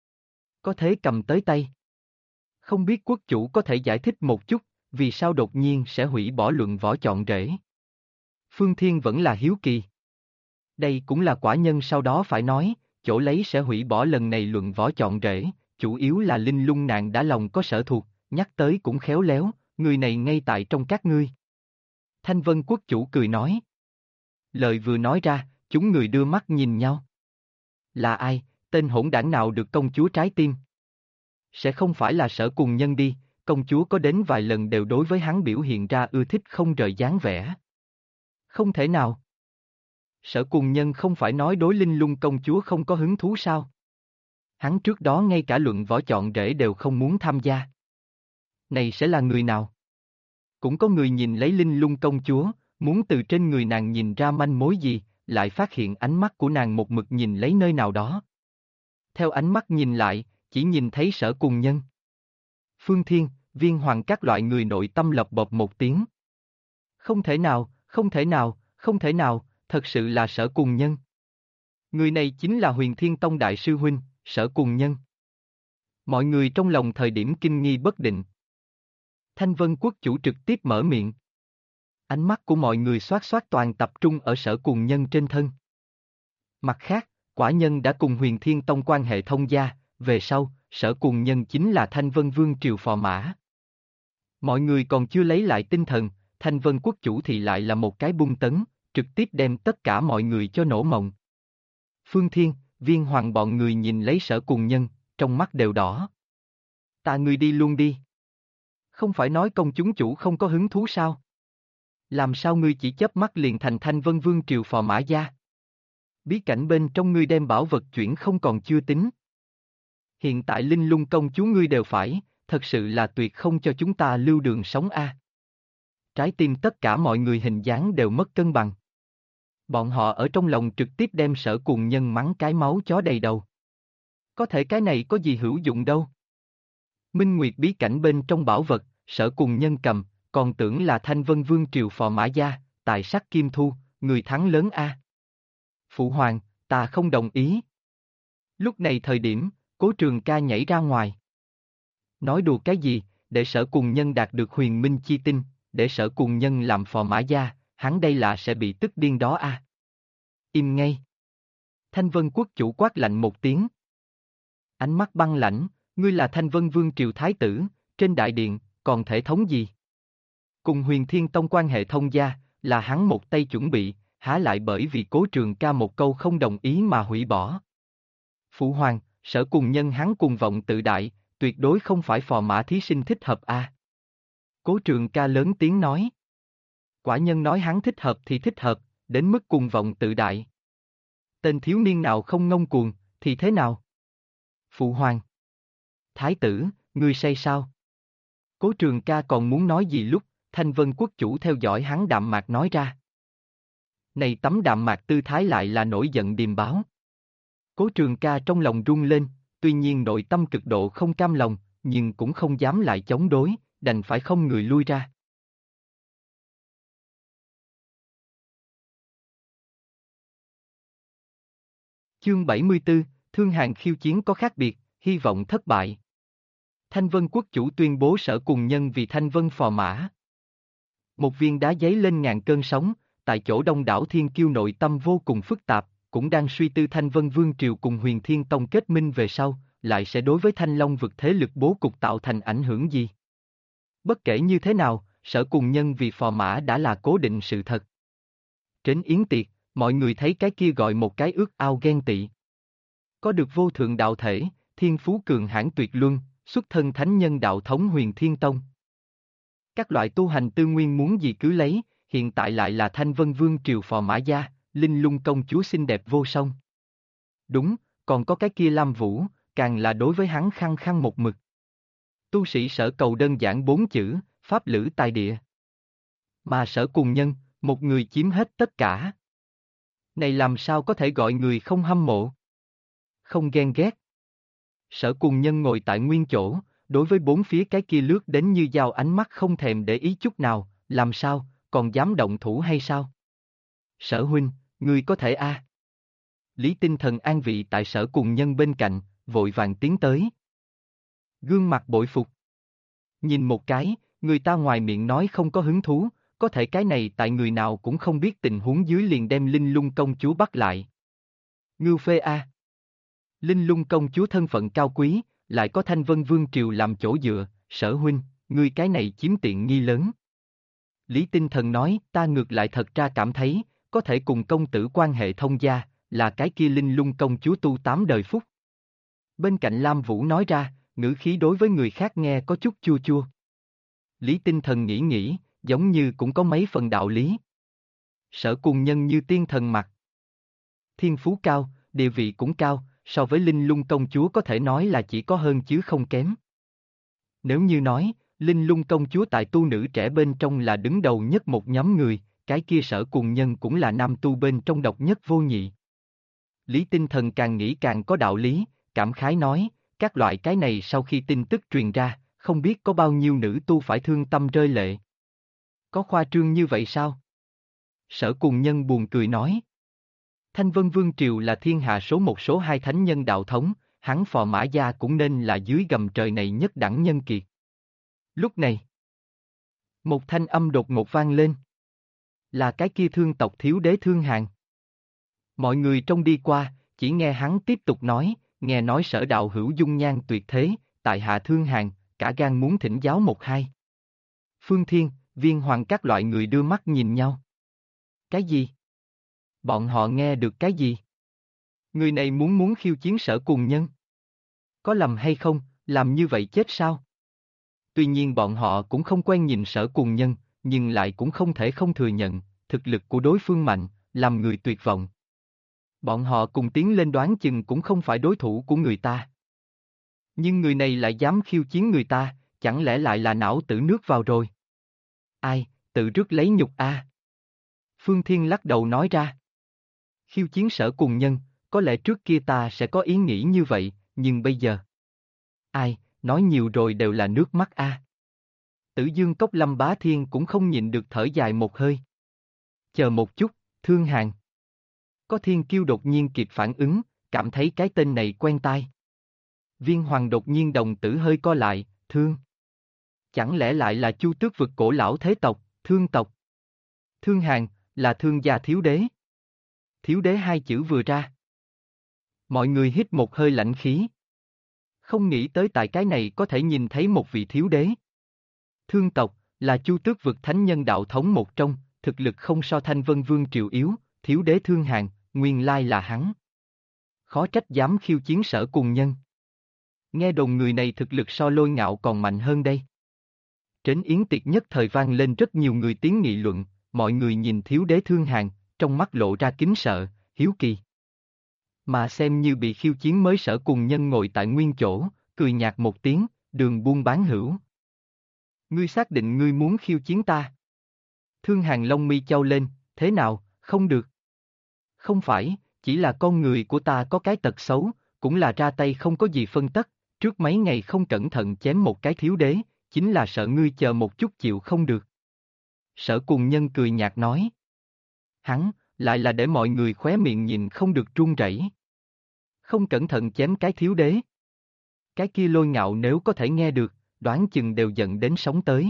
Có thế cầm tới tay. Không biết quốc chủ có thể giải thích một chút, vì sao đột nhiên sẽ hủy bỏ luận võ chọn rễ. Phương Thiên vẫn là hiếu kỳ. Đây cũng là quả nhân sau đó phải nói, chỗ lấy sẽ hủy bỏ lần này luận võ chọn rễ, chủ yếu là Linh Lung nàng đã lòng có sở thuộc, nhắc tới cũng khéo léo, người này ngay tại trong các ngươi. Thanh Vân quốc chủ cười nói. Lời vừa nói ra, chúng người đưa mắt nhìn nhau. Là ai, tên hỗn đảng nào được công chúa trái tim? Sẽ không phải là Sở Cùng Nhân đi, công chúa có đến vài lần đều đối với hắn biểu hiện ra ưa thích không rời dáng vẻ. Không thể nào. Sở Cùng Nhân không phải nói đối Linh Lung công chúa không có hứng thú sao? Hắn trước đó ngay cả luận võ chọn rễ đều không muốn tham gia. Này sẽ là người nào? Cũng có người nhìn lấy Linh Lung công chúa, muốn từ trên người nàng nhìn ra manh mối gì, lại phát hiện ánh mắt của nàng một mực nhìn lấy nơi nào đó. Theo ánh mắt nhìn lại, chỉ nhìn thấy Sở Cùng Nhân. Phương Thiên, Viên Hoàng các loại người nội tâm lộc bộp một tiếng. Không thể nào, không thể nào, không thể nào, thật sự là Sở Cùng Nhân. Người này chính là Huyền Thiên Tông Đại sư Huynh, Sở Cùng Nhân. Mọi người trong lòng thời điểm kinh nghi bất định. Thanh Vân quốc chủ trực tiếp mở miệng. Ánh mắt của mọi người xoát xoát toàn tập trung ở Sở Cùng Nhân trên thân. Mặt khác, quả nhân đã cùng Huyền Thiên Tông quan hệ thông gia, về sau, Sở Cùng Nhân chính là Thanh Vân Vương triều phò mã. Mọi người còn chưa lấy lại tinh thần, Thanh Vân quốc chủ thì lại là một cái bung tấn, trực tiếp đem tất cả mọi người cho nổ mộng. Phương Thiên, Viên Hoàng bọn người nhìn lấy Sở Cùng Nhân, trong mắt đều đỏ. Ta ngươi đi luôn đi. Không phải nói công chúng chủ không có hứng thú sao? Làm sao ngươi chỉ chớp mắt liền thành Thanh Vân Vương triều phò mã gia? Bí cảnh bên trong ngươi đem bảo vật chuyển không còn chưa tính. Hiện tại Linh Lung công chúa ngươi đều phải, thật sự là tuyệt không cho chúng ta lưu đường sống a. Trái tim tất cả mọi người hình dáng đều mất cân bằng. Bọn họ ở trong lòng trực tiếp đem Sở Cùng Nhân mắng cái máu chó đầy đầu. Có thể cái này có gì hữu dụng đâu. Minh Nguyệt bí cảnh bên trong bảo vật, Sở Cùng Nhân cầm, còn tưởng là Thanh Vân Vương triều phò mã gia, tài sắc kim thu, người thắng lớn a. Phụ hoàng, ta không đồng ý. Lúc này thời điểm, Cố Trường Ca nhảy ra ngoài. Nói đùa cái gì, để Sở Cùng Nhân đạt được huyền minh chi tinh, để Sở Cùng Nhân làm phò mã gia, hắn đây là sẽ bị tức điên đó a. Im ngay. Thanh Vân quốc chủ quát lạnh một tiếng. Ánh mắt băng lãnh, ngươi là Thanh Vân Vương triều thái tử, trên đại điện, còn thể thống gì? Cùng Huyền Thiên Tông quan hệ thông gia, là hắn một tay chuẩn bị, há lại bởi vì Cố Trường Ca một câu không đồng ý mà hủy bỏ. Phụ hoàng, Sở Cùng Nhân hắn cuồng vọng tự đại, tuyệt đối không phải phò mã thí sinh thích hợp a. Cố Trường Ca lớn tiếng nói. Quả nhân nói hắn thích hợp thì thích hợp, đến mức cuồng vọng tự đại. Tên thiếu niên nào không ngông cuồng, thì thế nào? Phụ hoàng. Thái tử, ngươi say sao? Cố Trường Ca còn muốn nói gì lúc, Thanh Vân quốc chủ theo dõi hắn đạm mạc nói ra. Này tấm đạm mạc tư thái lại là nổi giận điềm báo. Cố Trường Ca trong lòng rung lên, tuy nhiên nội tâm cực độ không cam lòng, nhưng cũng không dám lại chống đối, đành phải không người lui ra. Chương 74, Thương Hàn khiêu chiến có khác biệt, hy vọng thất bại. Thanh Vân quốc chủ tuyên bố Sở Cùng Nhân vì Thanh Vân phò mã. Một viên đá giấy lên ngàn cơn sóng, tại chỗ đông đảo thiên kiêu nội tâm vô cùng phức tạp, cũng đang suy tư Thanh Vân Vương triều cùng Huyền Thiên Tông kết minh về sau, lại sẽ đối với Thanh Long vực thế lực bố cục tạo thành ảnh hưởng gì. Bất kể như thế nào, Sở Cùng Nhân vì phò mã đã là cố định sự thật. Trên yến tiệc, mọi người thấy cái kia gọi một cái ước ao ghen tị. Có được vô thượng đạo thể, thiên phú cường hãn tuyệt luân, xuất thân thánh nhân đạo thống Huyền Thiên Tông. Các loại tu hành tư nguyên muốn gì cứ lấy, hiện tại lại là Thanh Vân Vương triều phò mã gia, Linh Lung công chúa xinh đẹp vô song. Đúng, còn có cái kia Lam Vũ, càng là đối với hắn khăng khăng một mực. Tu sĩ Sở cầu đơn giản 4 chữ, pháp lữ tài địa. Mà Sở Cùng Nhân, một người chiếm hết tất cả. Này làm sao có thể gọi người không hâm mộ? Không ghen ghét. Sở Cùng Nhân ngồi tại nguyên chỗ, đối với bốn phía cái kia lướt đến như dao ánh mắt không thèm để ý chút nào, làm sao, còn dám động thủ hay sao? Sở huynh, ngươi có thể a? Lý Tinh Thần an vị tại Sở Cùng Nhân bên cạnh, vội vàng tiến tới. Gương mặt bội phục. Nhìn một cái, người ta ngoài miệng nói không có hứng thú, có thể cái này tại người nào cũng không biết tình huống dưới liền đem Linh Lung công chúa bắt lại. Ngưu phê a. Linh Lung công chúa thân phận cao quý, lại có Thanh Vân Vương triều làm chỗ dựa, Sở huynh, ngươi cái này chiếm tiện nghi lớn. Lý Tinh Thần nói, ta ngược lại thật ra cảm thấy, có thể cùng công tử quan hệ thông gia, là cái kia Linh Lung công chúa tu 8 đời phúc. Bên cạnh Lam Vũ nói ra, ngữ khí đối với người khác nghe có chút chua chua. Lý Tinh Thần nghĩ, giống như cũng có mấy phần đạo lý. Sở Cùng Nhân như tiên thần mặt. Thiên phú cao, địa vị cũng cao, so với Linh Lung công chúa có thể nói là chỉ có hơn chứ không kém. Nếu như nói, Linh Lung công chúa tại tu nữ trẻ bên trong là đứng đầu nhất một nhóm người, cái kia Sở Cùng Nhân cũng là nam tu bên trong độc nhất vô nhị. Lý Tinh Thần càng nghĩ càng có đạo lý, cảm khái nói, các loại cái này sau khi tin tức truyền ra, không biết có bao nhiêu nữ tu phải thương tâm rơi lệ. Có khoa trương như vậy sao? Sở Cùng Nhân buồn cười nói. Thanh Vân Vương Triều là thiên hạ số một số hai thánh nhân đạo thống, hắn phò mã gia cũng nên là dưới gầm trời này nhất đẳng nhân kiệt. Lúc này, một thanh âm đột ngột vang lên. Là cái kia thương tộc thiếu đế Thương Hàn. Mọi người trông đi qua, chỉ nghe hắn tiếp tục nói, nghe nói Sở đạo hữu dung nhan tuyệt thế, tại hạ Thương Hàn, cả gan muốn thỉnh giáo một hai. Phương Thiên, Viên Hoàng các loại người đưa mắt nhìn nhau. Cái gì? Bọn họ nghe được cái gì? Người này muốn khiêu chiến Sở Cùng Nhân. Có lầm hay không, làm như vậy chết sao? Tuy nhiên bọn họ cũng không quen nhìn Sở Cùng Nhân, nhưng lại cũng không thể không thừa nhận, thực lực của đối phương mạnh, làm người tuyệt vọng. Bọn họ cùng tiến lên đoán chừng cũng không phải đối thủ của người ta. Nhưng người này lại dám khiêu chiến người ta, chẳng lẽ lại là não tử nước vào rồi? Ai, tự rước lấy nhục a. Phương Thiên lắc đầu nói ra. Khiêu chiến Sở Cùng Nhân, có lẽ trước kia ta sẽ có ý nghĩ như vậy, nhưng bây giờ. Ai, nói nhiều rồi đều là nước mắt a. Tử Dương Cốc Lâm Bá Thiên cũng không nhịn được thở dài một hơi. Chờ một chút, Thương Hàn. Có thiên kiêu đột nhiên kịp phản ứng, cảm thấy cái tên này quen tai. Viên Hoàng đột nhiên đồng tử hơi co lại, Thương. Chẳng lẽ lại là Chu Tước vực cổ lão thế tộc, Thương tộc? Thương Hàn, là Thương gia thiếu đế. Thiếu đế hai chữ vừa ra. Mọi người hít một hơi lạnh khí. Không nghĩ tới tại cái này có thể nhìn thấy một vị thiếu đế. Thương tộc, là Chu Tước vực thánh nhân đạo thống một trong, thực lực không so Thanh Vân Vương Triều yếu, thiếu đế Thương Hàn, nguyên lai là hắn. Khó trách dám khiêu chiến Sở Cùng Nhân. Nghe đồn người này thực lực so Lôi Ngạo còn mạnh hơn đây. Trấn yến tiệc nhất thời vang lên rất nhiều người tiếng nghị luận, mọi người nhìn thiếu đế Thương Hàn, trong mắt lộ ra kính sợ, hiếu kỳ. Mà xem như bị khiêu chiến mới Sở Cùng Nhân ngồi tại nguyên chỗ, cười nhạt một tiếng, Đường buôn bán hữu. Ngươi xác định ngươi muốn khiêu chiến ta? Thương Hàn lông mi chau lên, thế nào, không được. Không phải, chỉ là con người của ta có cái tật xấu, cũng là ra tay không có gì phân tất, trước mấy ngày không cẩn thận chém một cái thiếu đế, chính là sợ ngươi chờ một chút chịu không được. Sở Cùng Nhân cười nhạt nói. Hắn, lại là để mọi người khóe miệng nhìn không được run rẩy. Không cẩn thận chém cái thiếu đế. Cái kia Lôi Ngạo nếu có thể nghe được, đoán chừng đều giận đến sống tới.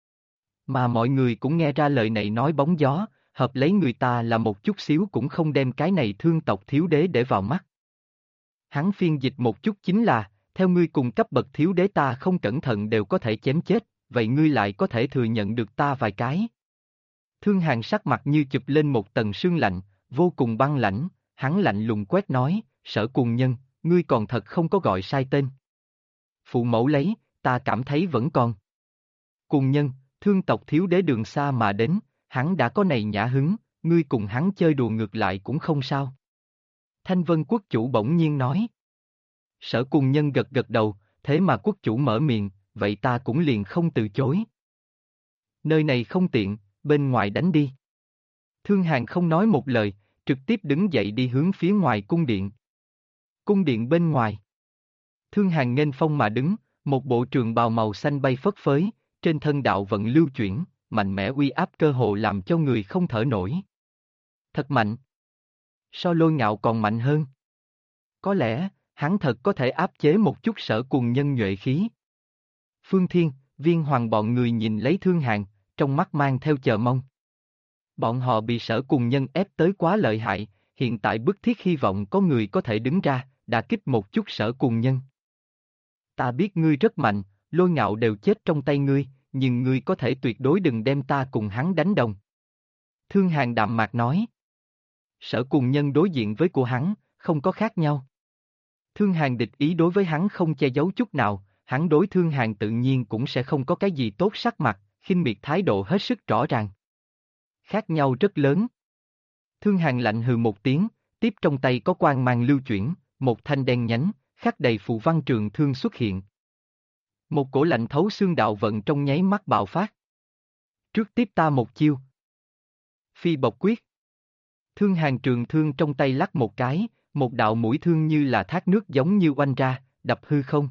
Mà mọi người cũng nghe ra lời này nói bóng gió, hợp lấy người ta là một chút xíu cũng không đem cái này Thương tộc thiếu đế để vào mắt. Hắn phiên dịch một chút chính là, theo ngươi cùng cấp bậc thiếu đế ta không cẩn thận đều có thể chém chết, vậy ngươi lại có thể thừa nhận được ta vài cái. Thương Hàn sắc mặt như chụp lên một tầng sương lạnh, vô cùng băng lãnh, hắn lạnh lùng quét nói, Sở Cùng Nhân, ngươi còn thật không có gọi sai tên. Phụ mẫu lấy, ta cảm thấy vẫn còn. Cùng Nhân, Thương tộc thiếu đế đường xa mà đến, hắn đã có này nhã hứng, ngươi cùng hắn chơi đùa ngược lại cũng không sao. Thanh Vân quốc chủ bỗng nhiên nói. Sở Cùng Nhân gật gật đầu, thế mà quốc chủ mở miệng, vậy ta cũng liền không từ chối. Nơi này không tiện, bên ngoài đánh đi. Thương Hàn không nói một lời, trực tiếp đứng dậy đi hướng phía ngoài cung điện. Cung điện bên ngoài. Thương Hàn nghênh phong mà đứng, một bộ trường bào màu xanh bay phất phới, trên thân đạo vận lưu chuyển, mạnh mẽ uy áp cơ hồ làm cho người không thở nổi. Thật mạnh. So Lôi Ngạo còn mạnh hơn. Có lẽ, hắn thật có thể áp chế một chút Sở Cùng Nhân nhuệ khí. Phương Thiên, Viên Hoàng bọn người nhìn lấy Thương Hàn, trong mắt mang theo chờ mong. Bọn họ bị Sở Cùng Nhân ép tới quá lợi hại, hiện tại bức thiết hy vọng có người có thể đứng ra, đả kích một chút Sở Cùng Nhân. Ta biết ngươi rất mạnh, Lôi Ngạo đều chết trong tay ngươi, nhưng ngươi có thể tuyệt đối đừng đem ta cùng hắn đánh đồng. Thương Hàn đạm mạc nói. Sở Cùng Nhân đối diện với của hắn, không có khác nhau. Thương Hàn địch ý đối với hắn không che giấu chút nào, hắn đối Thương Hàn tự nhiên cũng sẽ không có cái gì tốt sắc mặt, khinh miệt thái độ hết sức rõ ràng. Khác nhau rất lớn. Thương Hàn lạnh hừ một tiếng, tiếp trong tay có quang mang lưu chuyển, một thanh đen nhánh, khắc đầy phù văn trường thương xuất hiện. Một cổ lạnh thấu xương đạo vận trong nháy mắt bạo phát. Trước tiếp ta một chiêu. Phi bộc quyết. Thương Hàn trường thương trong tay lắc một cái, một đạo mũi thương như là thác nước giống như oanh ra, đập hư không.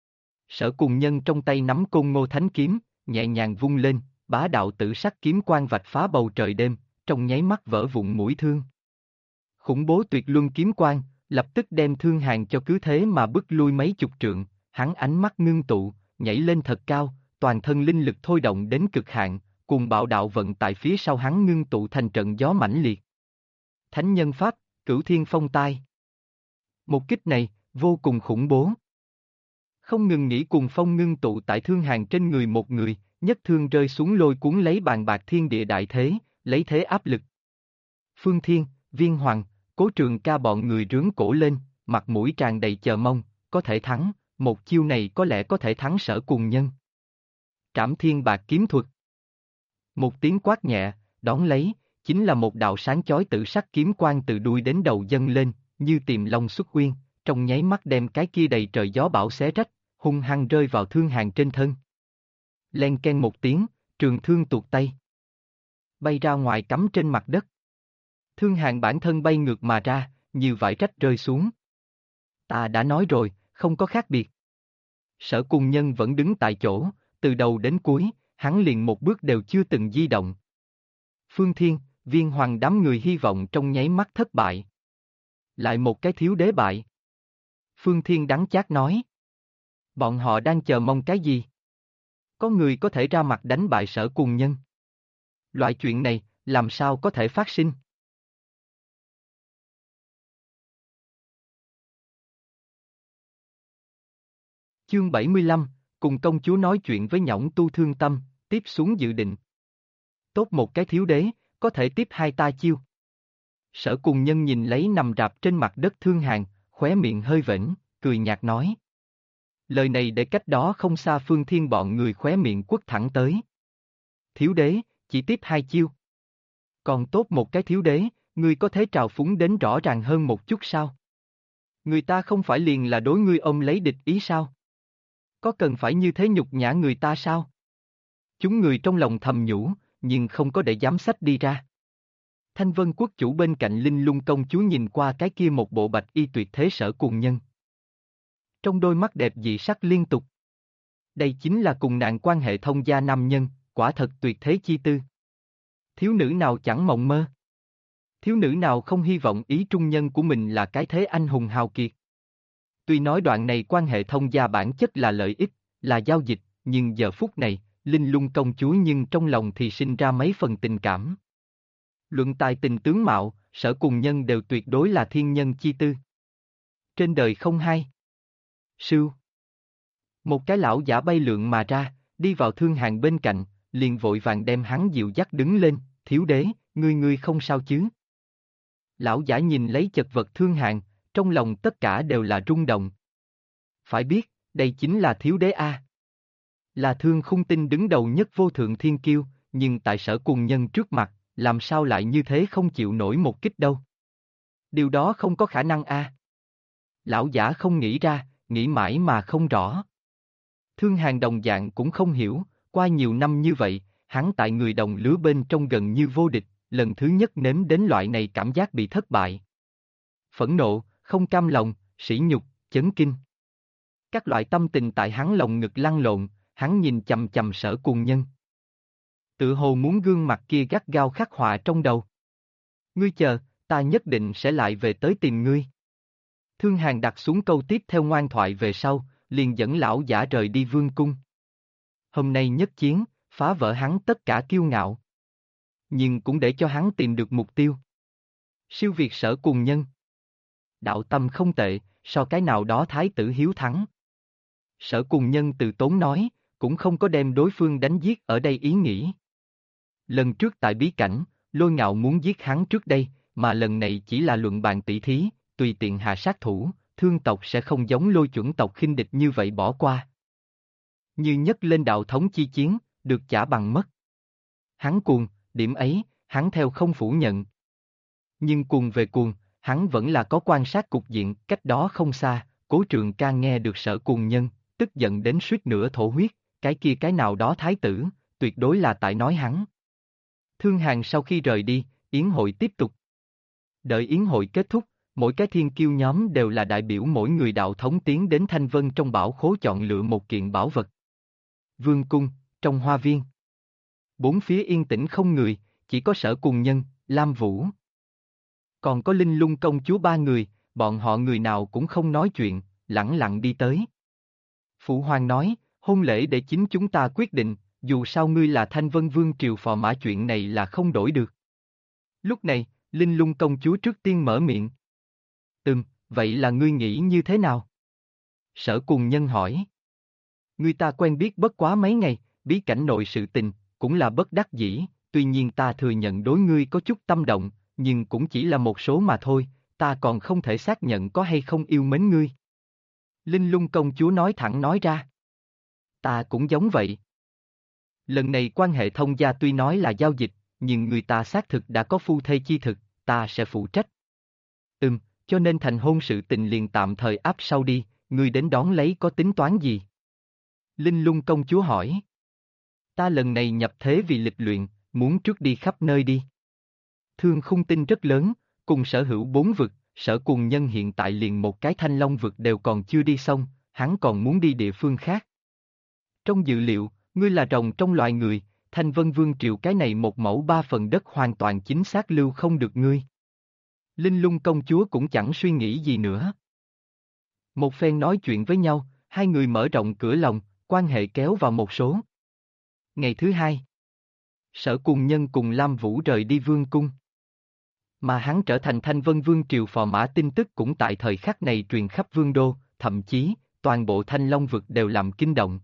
Sở Cùng Nhân trong tay nắm Côn Ngô Thánh Kiếm, nhẹ nhàng vung lên, bá đạo tử sắc kiếm quang vạch phá bầu trời đêm, trong nháy mắt vỡ vụn mũi thương. Khủng bố tuyệt luân kiếm quang, lập tức đem Thương Hàn cho cứ thế mà bức lui mấy chục trượng, hắn ánh mắt ngưng tụ, nhảy lên thật cao, toàn thân linh lực thôi động đến cực hạn, cùng bạo đạo vận tại phía sau hắn ngưng tụ thành trận gió mãnh liệt. Thánh nhân pháp, Cửu Thiên Phong Tai. Một kích này, vô cùng khủng bố. Không ngừng nghĩ cùng phong ngưng tụ tại Thương Hàn trên người một người, nhất thương rơi xuống lôi cuốn lấy bàn bạc thiên địa đại thế, lấy thế áp lực. Phương Thiên, Viên Hoàng, Cố Trường Ca bọn người rướn cổ lên, mặt mũi tràn đầy chờ mong, có thể thắng, một chiêu này có lẽ có thể thắng Sở Cùng Nhân. Trảm Thiên Bạc Kiếm Thuật. Một tiếng quát nhẹ, đón lấy, chính là một đạo sáng chói tự sắc kiếm quang từ đuôi đến đầu dâng lên, như tiềm long xuất uyên, trong nháy mắt đem cái kia đầy trời gió bão xé rách, hung hăng rơi vào Thương Hàn trên thân. Len ken một tiếng, trường thương tuột tay. Bay ra ngoài cắm trên mặt đất. Thương Hàn bản thân bay ngược mà ra, nhiều vải rách rơi xuống. Ta đã nói rồi, không có khác biệt. Sở Cùng Nhân vẫn đứng tại chỗ, từ đầu đến cuối, hắn liền một bước đều chưa từng di động. Phương Thiên, Viên Hoàng đám người hy vọng trong nháy mắt thất bại. Lại một cái thiếu đế bại. Phương Thiên đắng chát nói. Bọn họ đang chờ mong cái gì? Có người có thể ra mặt đánh bại Sở Cùng Nhân. Loại chuyện này, làm sao có thể phát sinh? Chương 75, cùng công chúa nói chuyện với Nhõng Tu thương tâm, tiếp xuống dự định. Tốt một cái thiếu đế, có thể tiếp hai ta chiêu. Sở Cùng Nhân nhìn lấy nằm rạp trên mặt đất Thương Hàn, khóe miệng hơi vểnh, cười nhạt nói. Lời này để cách đó không xa Phương Thiên bọn người khóe miệng quất thẳng tới. Thiếu đế, chỉ tiếp hai chiêu. Còn tốt một cái thiếu đế, ngươi có thể trào phúng đến rõ ràng hơn một chút sao? Người ta không phải liền là đối ngươi ôm lấy địch ý sao? Có cần phải như thế nhục nhã người ta sao? Chúng người trong lòng thầm nhủ, nhưng không có để dám sách đi ra. Thanh Vân quốc chủ bên cạnh Linh Lung công chúa nhìn qua cái kia một bộ bạch y tuyệt thế Sở Cùng Nhân. Trong đôi mắt đẹp dị sắc liên tục. Đây chính là cùng nạn quan hệ thông gia nam nhân, quả thật tuyệt thế chi tư. Thiếu nữ nào chẳng mộng mơ. Thiếu nữ nào không hy vọng ý trung nhân của mình là cái thế anh hùng hào kiệt. Tuy nói đoạn này quan hệ thông gia bản chất là lợi ích, là giao dịch, nhưng giờ phút này, Linh Lung công chúa nhưng trong lòng thì sinh ra mấy phần tình cảm. Luận tài tình tướng mạo, Sở Cùng Nhân đều tuyệt đối là thiên nhân chi tư. Trên đời không hai. Sưu. Một cái lão giả bay lượn mà ra, đi vào Thương Hàn bên cạnh, liền vội vàng đem hắn dịu dắt đứng lên, thiếu đế, ngươi không sao chứ? Lão giả nhìn lấy chật vật Thương Hàn, trong lòng tất cả đều là rung động. Phải biết, đây chính là thiếu đế A. Là Thương Khung Tinh đứng đầu nhất vô thượng thiên kiêu, nhưng tại Sở Cùng Nhân trước mặt, làm sao lại như thế không chịu nổi một kích đâu. Điều đó không có khả năng A. Lão giả không nghĩ ra, nghĩ mãi mà không rõ. Thương Hàn đồng dạng cũng không hiểu, qua nhiều năm như vậy, hắn tại người đồng lứa bên trong gần như vô địch, lần thứ nhất nếm đến loại này cảm giác bị thất bại. Phẫn nộ, không cam lòng, sỉ nhục, chấn kinh. Các loại tâm tình tại hắn lồng ngực lăn lộn, hắn nhìn chằm chằm Sở Cùng Nhân. Tự hồ muốn gương mặt kia gắt gao khắc họa trong đầu. Ngươi chờ, ta nhất định sẽ lại về tới tìm ngươi. Thương Hàn đặt xuống câu tiếp theo ngoan thoại về sau, liền dẫn lão giả rời đi vương cung. Hôm nay nhất chiến, phá vỡ hắn tất cả kiêu ngạo. Nhưng cũng để cho hắn tìm được mục tiêu. Siêu việt Sở Cùng Nhân. Đạo tâm không tệ, so cái nào đó thái tử hiếu thắng. Sở Cùng Nhân từ tốn nói, cũng không có đem đối phương đánh giết ở đây ý nghĩ. Lần trước tại bí cảnh, Lôi Ngạo muốn giết hắn trước đây, mà lần này chỉ là luận bàn tỷ thí, tùy tiện hạ sát thủ, Thương tộc sẽ không giống Lôi chuẩn tộc khinh địch như vậy bỏ qua. Như nhất lên đạo thống chi chiến, được trả bằng mất. Hắn cuồng, điểm ấy, hắn theo không phủ nhận. Nhưng cuồng về cuồng, hắn vẫn là có quan sát cục diện, cách đó không xa, Cố Trường Ca nghe được Sở Cùng Nhân, tức giận đến suýt nữa thổ huyết, cái kia cái nào đó thái tử, tuyệt đối là tại nói hắn. Thương Hàn sau khi rời đi, yến hội tiếp tục. Đợi yến hội kết thúc, mỗi cái thiên kiêu nhóm đều là đại biểu mỗi người đạo thống tiến đến Thanh Vân trong bảo khố chọn lựa một kiện bảo vật. Vương cung, trong hoa viên. Bốn phía yên tĩnh không người, chỉ có Sở Cùng Nhân, Lam Vũ. Còn có Linh Lung công chúa ba người, bọn họ người nào cũng không nói chuyện, lẳng lặng đi tới. Phụ hoàng nói, hôn lễ để chính chúng ta quyết định, dù sao ngươi là Thanh Vân Vương triều phò mã chuyện này là không đổi được. Lúc này, Linh Lung công chúa trước tiên mở miệng. Vậy là ngươi nghĩ như thế nào? Sở Cùng Nhân hỏi. Người ta quen biết bất quá mấy ngày, bí cảnh nội sự tình, cũng là bất đắc dĩ, tuy nhiên ta thừa nhận đối ngươi có chút tâm động, nhưng cũng chỉ là một số mà thôi, ta còn không thể xác nhận có hay không yêu mến ngươi. Linh Lung công chúa nói thẳng nói ra. Ta cũng giống vậy. Lần này quan hệ thông gia tuy nói là giao dịch, nhưng người ta xác thực đã có phu thê chi thực, ta sẽ phụ trách. Cho nên thành hôn sự tình liền tạm thời áp sau đi, ngươi đến đón lấy có tính toán gì? Linh Lung công chúa hỏi. Ta lần này nhập thế vì lịch luyện, muốn trước đi khắp nơi đi. Thương Khung Tinh rất lớn, cùng sở hữu 4 vực, Sở Cùng Nhân hiện tại liền một cái Thanh Long vực đều còn chưa đi xong, hắn còn muốn đi địa phương khác. Trong dự liệu, ngươi là rồng trong loài người, Thanh Vân Vương Triều cái này 1/3 đất hoàn toàn chính xác lưu không được ngươi. Linh Lung công chúa cũng chẳng suy nghĩ gì nữa. Một phen nói chuyện với nhau, hai người mở rộng cửa lòng, quan hệ kéo vào một số. Ngày thứ hai, Sở Cùng Nhân cùng Lam Vũ rời đi vương cung. Mà hắn trở thành Thanh Vân Vương Triều phò mã tin tức cũng tại thời khắc này truyền khắp vương đô, thậm chí, toàn bộ Thanh Long vực đều làm kinh động.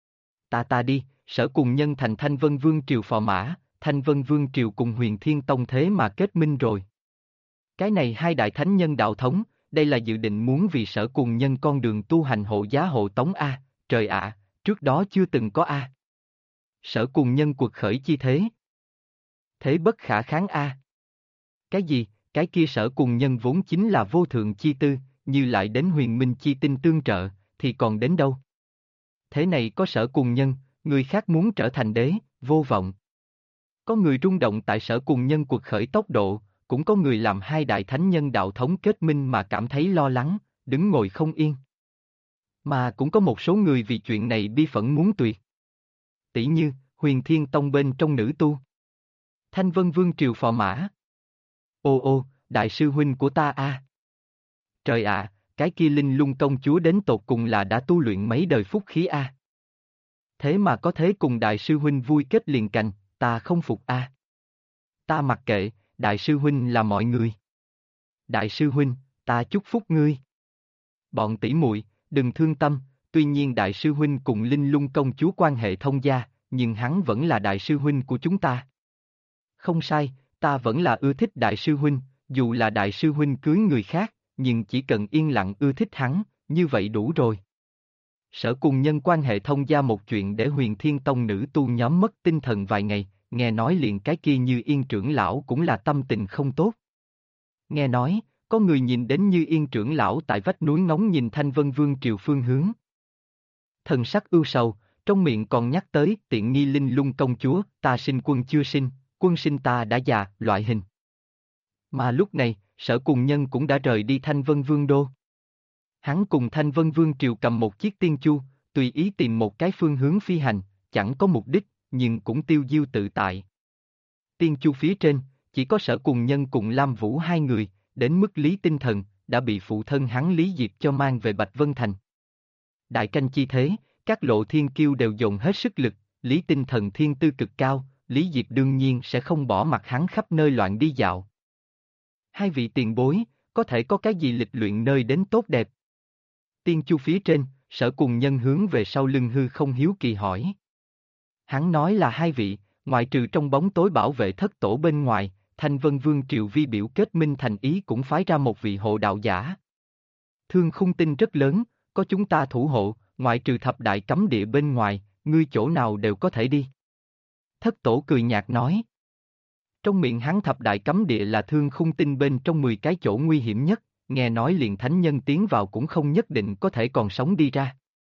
Ta đi, Sở Cùng Nhân thành Thanh Vân Vương Triều phò mã, Thanh Vân Vương Triều cùng Huyền Thiên Tông thế mà kết minh rồi. Cái này hai đại thánh nhân đạo thống, đây là dự định muốn vì Sở Cùng Nhân con đường tu hành hộ giá hộ tống A, trời ạ, trước đó chưa từng có A. Sở Cùng Nhân cuộc khởi chi thế. Thế bất khả kháng A. Cái gì, cái kia Sở Cùng Nhân vốn chính là vô thượng chi tư, như lại đến huyền minh chi tinh tương trợ, thì còn đến đâu? Thế này có Sở Cùng Nhân, người khác muốn trở thành đế, vô vọng. Có người rung động tại Sở Cùng Nhân cuộc khởi tốc độ, cũng có người làm hai đại thánh nhân đạo thống kết minh mà cảm thấy lo lắng, đứng ngồi không yên. Mà cũng có một số người vì chuyện này bi phẫn muốn tuyệt. Tỷ như, Huyền Thiên Tông bên trong nữ tu. Thanh Vân Vương Triều phò mã. Ô, đại sư huynh của ta a. Trời ạ, cái kia Linh Lung công chúa đến tột cùng là đã tu luyện mấy đời phúc khí a. Thế mà có thế cùng đại sư huynh vui kết liền cành, ta không phục a. Ta mặc kệ, đại sư huynh là mọi người. Đại sư huynh, ta chúc phúc ngươi. Bọn tỷ muội, đừng thương tâm, tuy nhiên đại sư huynh cùng Linh Lung công chúa quan hệ thông gia, nhưng hắn vẫn là đại sư huynh của chúng ta. Không sai, ta vẫn là ưa thích đại sư huynh, dù là đại sư huynh cưới người khác, nhưng chỉ cần yên lặng ưa thích hắn, như vậy đủ rồi. Sở Cùng Nhân quan hệ thông gia một chuyện để Huyền Thiên Tông nữ tu nhóm mất tinh thần vài ngày, nghe nói liền cái kia Như Yên trưởng lão cũng là tâm tình không tốt. Nghe nói, có người nhìn đến Như Yên trưởng lão tại vách núi ngóng nhìn Thanh Vân Vương Triều phương hướng. Thần sắc ưu sầu, trong miệng còn nhắc tới tiện nghi Linh Lung công chúa, ta sinh quân chưa sinh, quân sinh ta đã già, loại hình. Mà lúc này, Sở Cùng Nhân cũng đã rời đi Thanh Vân Vương Đô. Hắn cùng Thanh Vân Vương Triều cầm một chiếc tiên chu, tùy ý tìm một cái phương hướng phi hành, chẳng có mục đích, nhưng cũng tiêu diêu tự tại. Tiên chu phía trên, chỉ có Sở Cùng Nhân cùng Lam Vũ hai người, đến mức Lý Tinh Thần, đã bị phụ thân hắn Lý Diệp cho mang về Bạch Vân Thành. Đại tranh chi thế, các lộ thiên kiêu đều dồn hết sức lực, Lý Tinh Thần thiên tư cực cao, Lý Diệp đương nhiên sẽ không bỏ mặc hắn khắp nơi loạn đi dạo. Hai vị tiền bối, có thể có cái gì lịch luyện nơi đến tốt đẹp? Tiên chu phía trên, Sở Cùng Nhân hướng về sau lưng hư không hiếu kỳ hỏi. Hắn nói là hai vị, ngoại trừ trong bóng tối bảo vệ thất tổ bên ngoài, Thanh Vân Vương Triều vi biểu kết minh thành ý cũng phái ra một vị hộ đạo giả. Thương Khung Tinh rất lớn, có chúng ta thủ hộ, ngoại trừ thập đại cấm địa bên ngoài, ngươi chỗ nào đều có thể đi. Thất tổ cười nhạt nói. Trong miệng hắn thập đại cấm địa là Thương Khung Tinh bên trong 10 cái chỗ nguy hiểm nhất, nghe nói liền thánh nhân tiến vào cũng không nhất định có thể còn sống đi ra.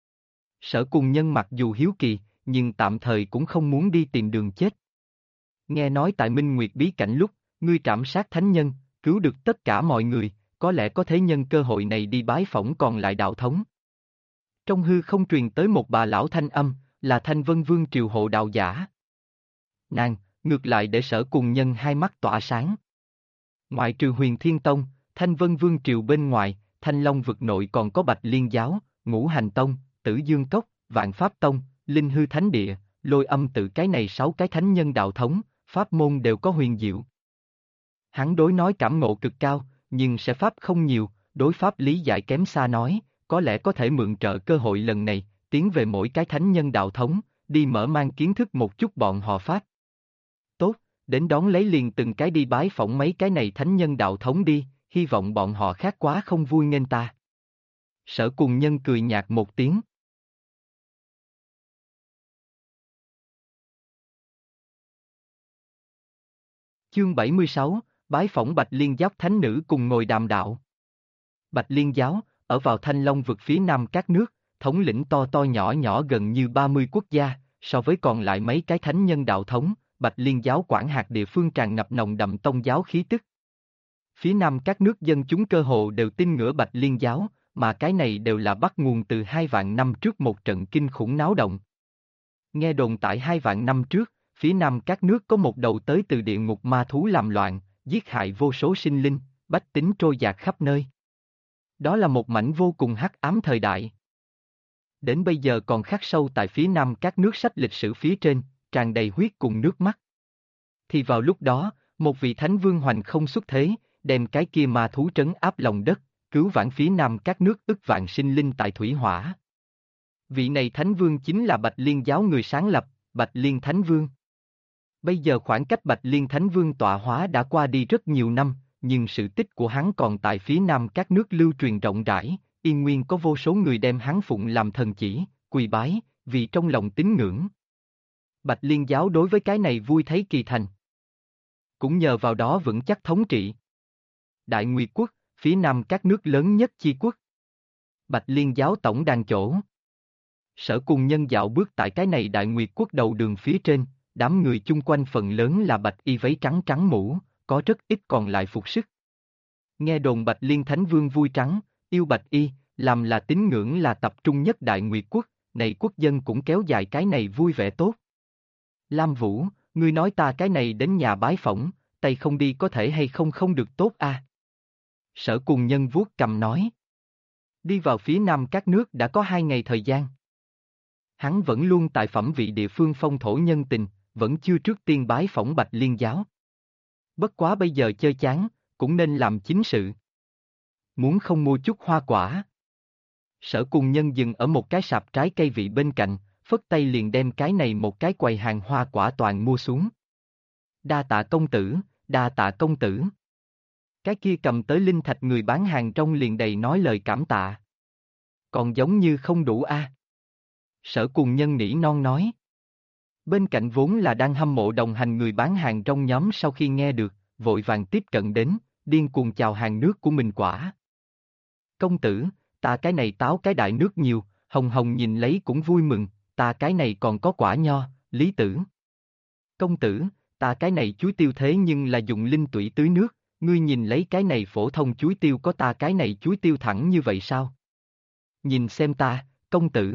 Sở Cùng Nhân mặc dù hiếu kỳ, nhưng tạm thời cũng không muốn đi tìm đường chết. Nghe nói tại Minh Nguyệt bí cảnh lúc, ngươi trảm sát thánh nhân, cứu được tất cả mọi người, có lẽ có thể nhân cơ hội này đi bái phỏng còn lại đạo thống. Trong hư không truyền tới một bà lão thanh âm, là Thanh Vân Vương Triều hộ đạo giả. Nàng, ngược lại để Sở Cùng Nhân hai mắt tỏa sáng. Ngoại trừ Huyền Thiên Tông, Thanh Vân Vương Triều bên ngoài, Thanh Long vực nội còn có Bạch Liên Giáo, Ngũ Hành Tông, Tử Dương Cốc, Vạn Pháp Tông, Linh Hư Thánh Địa, Lôi Âm Tự, cái này 6 cái thánh nhân đạo thống, pháp môn đều có huyền diệu. Hắn đối nói cảm ngộ cực cao, nhưng sẽ pháp không nhiều, đối pháp lý giải kém xa nói, có lẽ có thể mượn trợ cơ hội lần này, tiến về mỗi cái thánh nhân đạo thống, đi mở mang kiến thức một chút bọn họ pháp. Tốt, đến đón lấy liền từng cái đi bái phỏng mấy cái này thánh nhân đạo thống đi, hy vọng bọn họ khác quá không vui nghênh ta. Sở Cùng Nhân cười nhạt một tiếng. Chương 76, bái phỏng Bạch Liên Giáo thánh nữ cùng ngồi đàm đạo. Bạch Liên Giáo, ở vào Thanh Long vực phía nam các nước, thống lĩnh to to nhỏ nhỏ gần như 30 quốc gia, so với còn lại mấy cái thánh nhân đạo thống, Bạch Liên Giáo quản hạt địa phương tràn ngập nồng đậm tông giáo khí tức. Phía nam các nước dân chúng cơ hồ đều tin ngưỡng Bạch Liên Giáo, mà cái này đều là bắt nguồn từ 2 vạn năm trước một trận kinh khủng náo động. Nghe đồn tại 2 vạn năm trước, phía nam các nước có một đầu tới từ địa ngục ma thú làm loạn, giết hại vô số sinh linh, bách tính trôi dạt khắp nơi. Đó là một mảnh vô cùng hắc ám thời đại. Đến bây giờ còn khắc sâu tại phía nam các nước sách lịch sử phía trên, tràn đầy huyết cùng nước mắt. Thì vào lúc đó, một vị thánh vương hoành không xuất thế, đem cái kia ma thú trấn áp lòng đất, cứu vãn phía nam các nước ức vạn sinh linh tại thủy hỏa. Vị này thánh vương chính là Bạch Liên Giáo người sáng lập, Bạch Liên Thánh Vương. Bây giờ khoảng cách Bạch Liên Thánh Vương tọa hóa đã qua đi rất nhiều năm, nhưng sự tích của hắn còn tại phía nam các nước lưu truyền rộng rãi, yên nguyên có vô số người đem hắn phụng làm thần chỉ, quỳ bái, vì trong lòng tín ngưỡng. Bạch Liên Giáo đối với cái này vui thấy kỳ thành. Cũng nhờ vào đó vững chắc thống trị. Đại Nguyệt Quốc, phía nam các nước lớn nhất chi quốc. Bạch Liên Giáo tổng đàn chỗ. Sở Cùng Nhân dạo bước tại cái này Đại Nguyệt Quốc đầu đường phía trên, đám người chung quanh phần lớn là bạch y váy trắng trắng mũ, có rất ít còn lại phục sức. Nghe đồn Bạch Liên Thánh Vương vui trắng, yêu bạch y, làm là tín ngưỡng là tập trung nhất Đại Nguyệt Quốc, này quốc dân cũng kéo dài cái này vui vẻ tốt. Lam Vũ, ngươi nói ta cái này đến nhà bái phỏng, tay không đi có thể hay không không được tốt a? Sở Cùng Nhân vuốt cầm nói. Đi vào phía nam các nước đã có 2 ngày thời gian. Hắn vẫn luôn tại phẩm vị địa phương phong thổ nhân tình, vẫn chưa trước tiên bái phỏng Bạch Liên Giáo. Bất quá bây giờ chơi chán, cũng nên làm chính sự. Muốn không mua chút hoa quả. Sở Cùng Nhân dừng ở một cái sạp trái cây vị bên cạnh, phất tay liền đem cái này một cái quầy hàng hoa quả toàn mua xuống. Đa tạ công tử, đa tạ công tử. Cái kia cầm tới linh thạch người bán hàng trong liền đầy nói lời cảm tạ. Còn giống như không đủ a. Sở Cùng Nhân nỉ non nói. Bên cạnh vốn là đang hâm mộ đồng hành người bán hàng trong nhóm sau khi nghe được, vội vàng tiếp cận đến, điên cuồng chào hàng nước của mình quả. Công tử, ta cái này táo cái đại nước nhiều, Hồng Hồng nhìn lấy cũng vui mừng, ta cái này còn có quả nho, Lý Tử. Công tử, ta cái này chuối tiêu thế nhưng là dùng linh tủy tưới nước, ngươi nhìn lấy cái này phổ thông chuối tiêu có ta cái này chuối tiêu thẳng như vậy sao? Nhìn xem ta, công tử.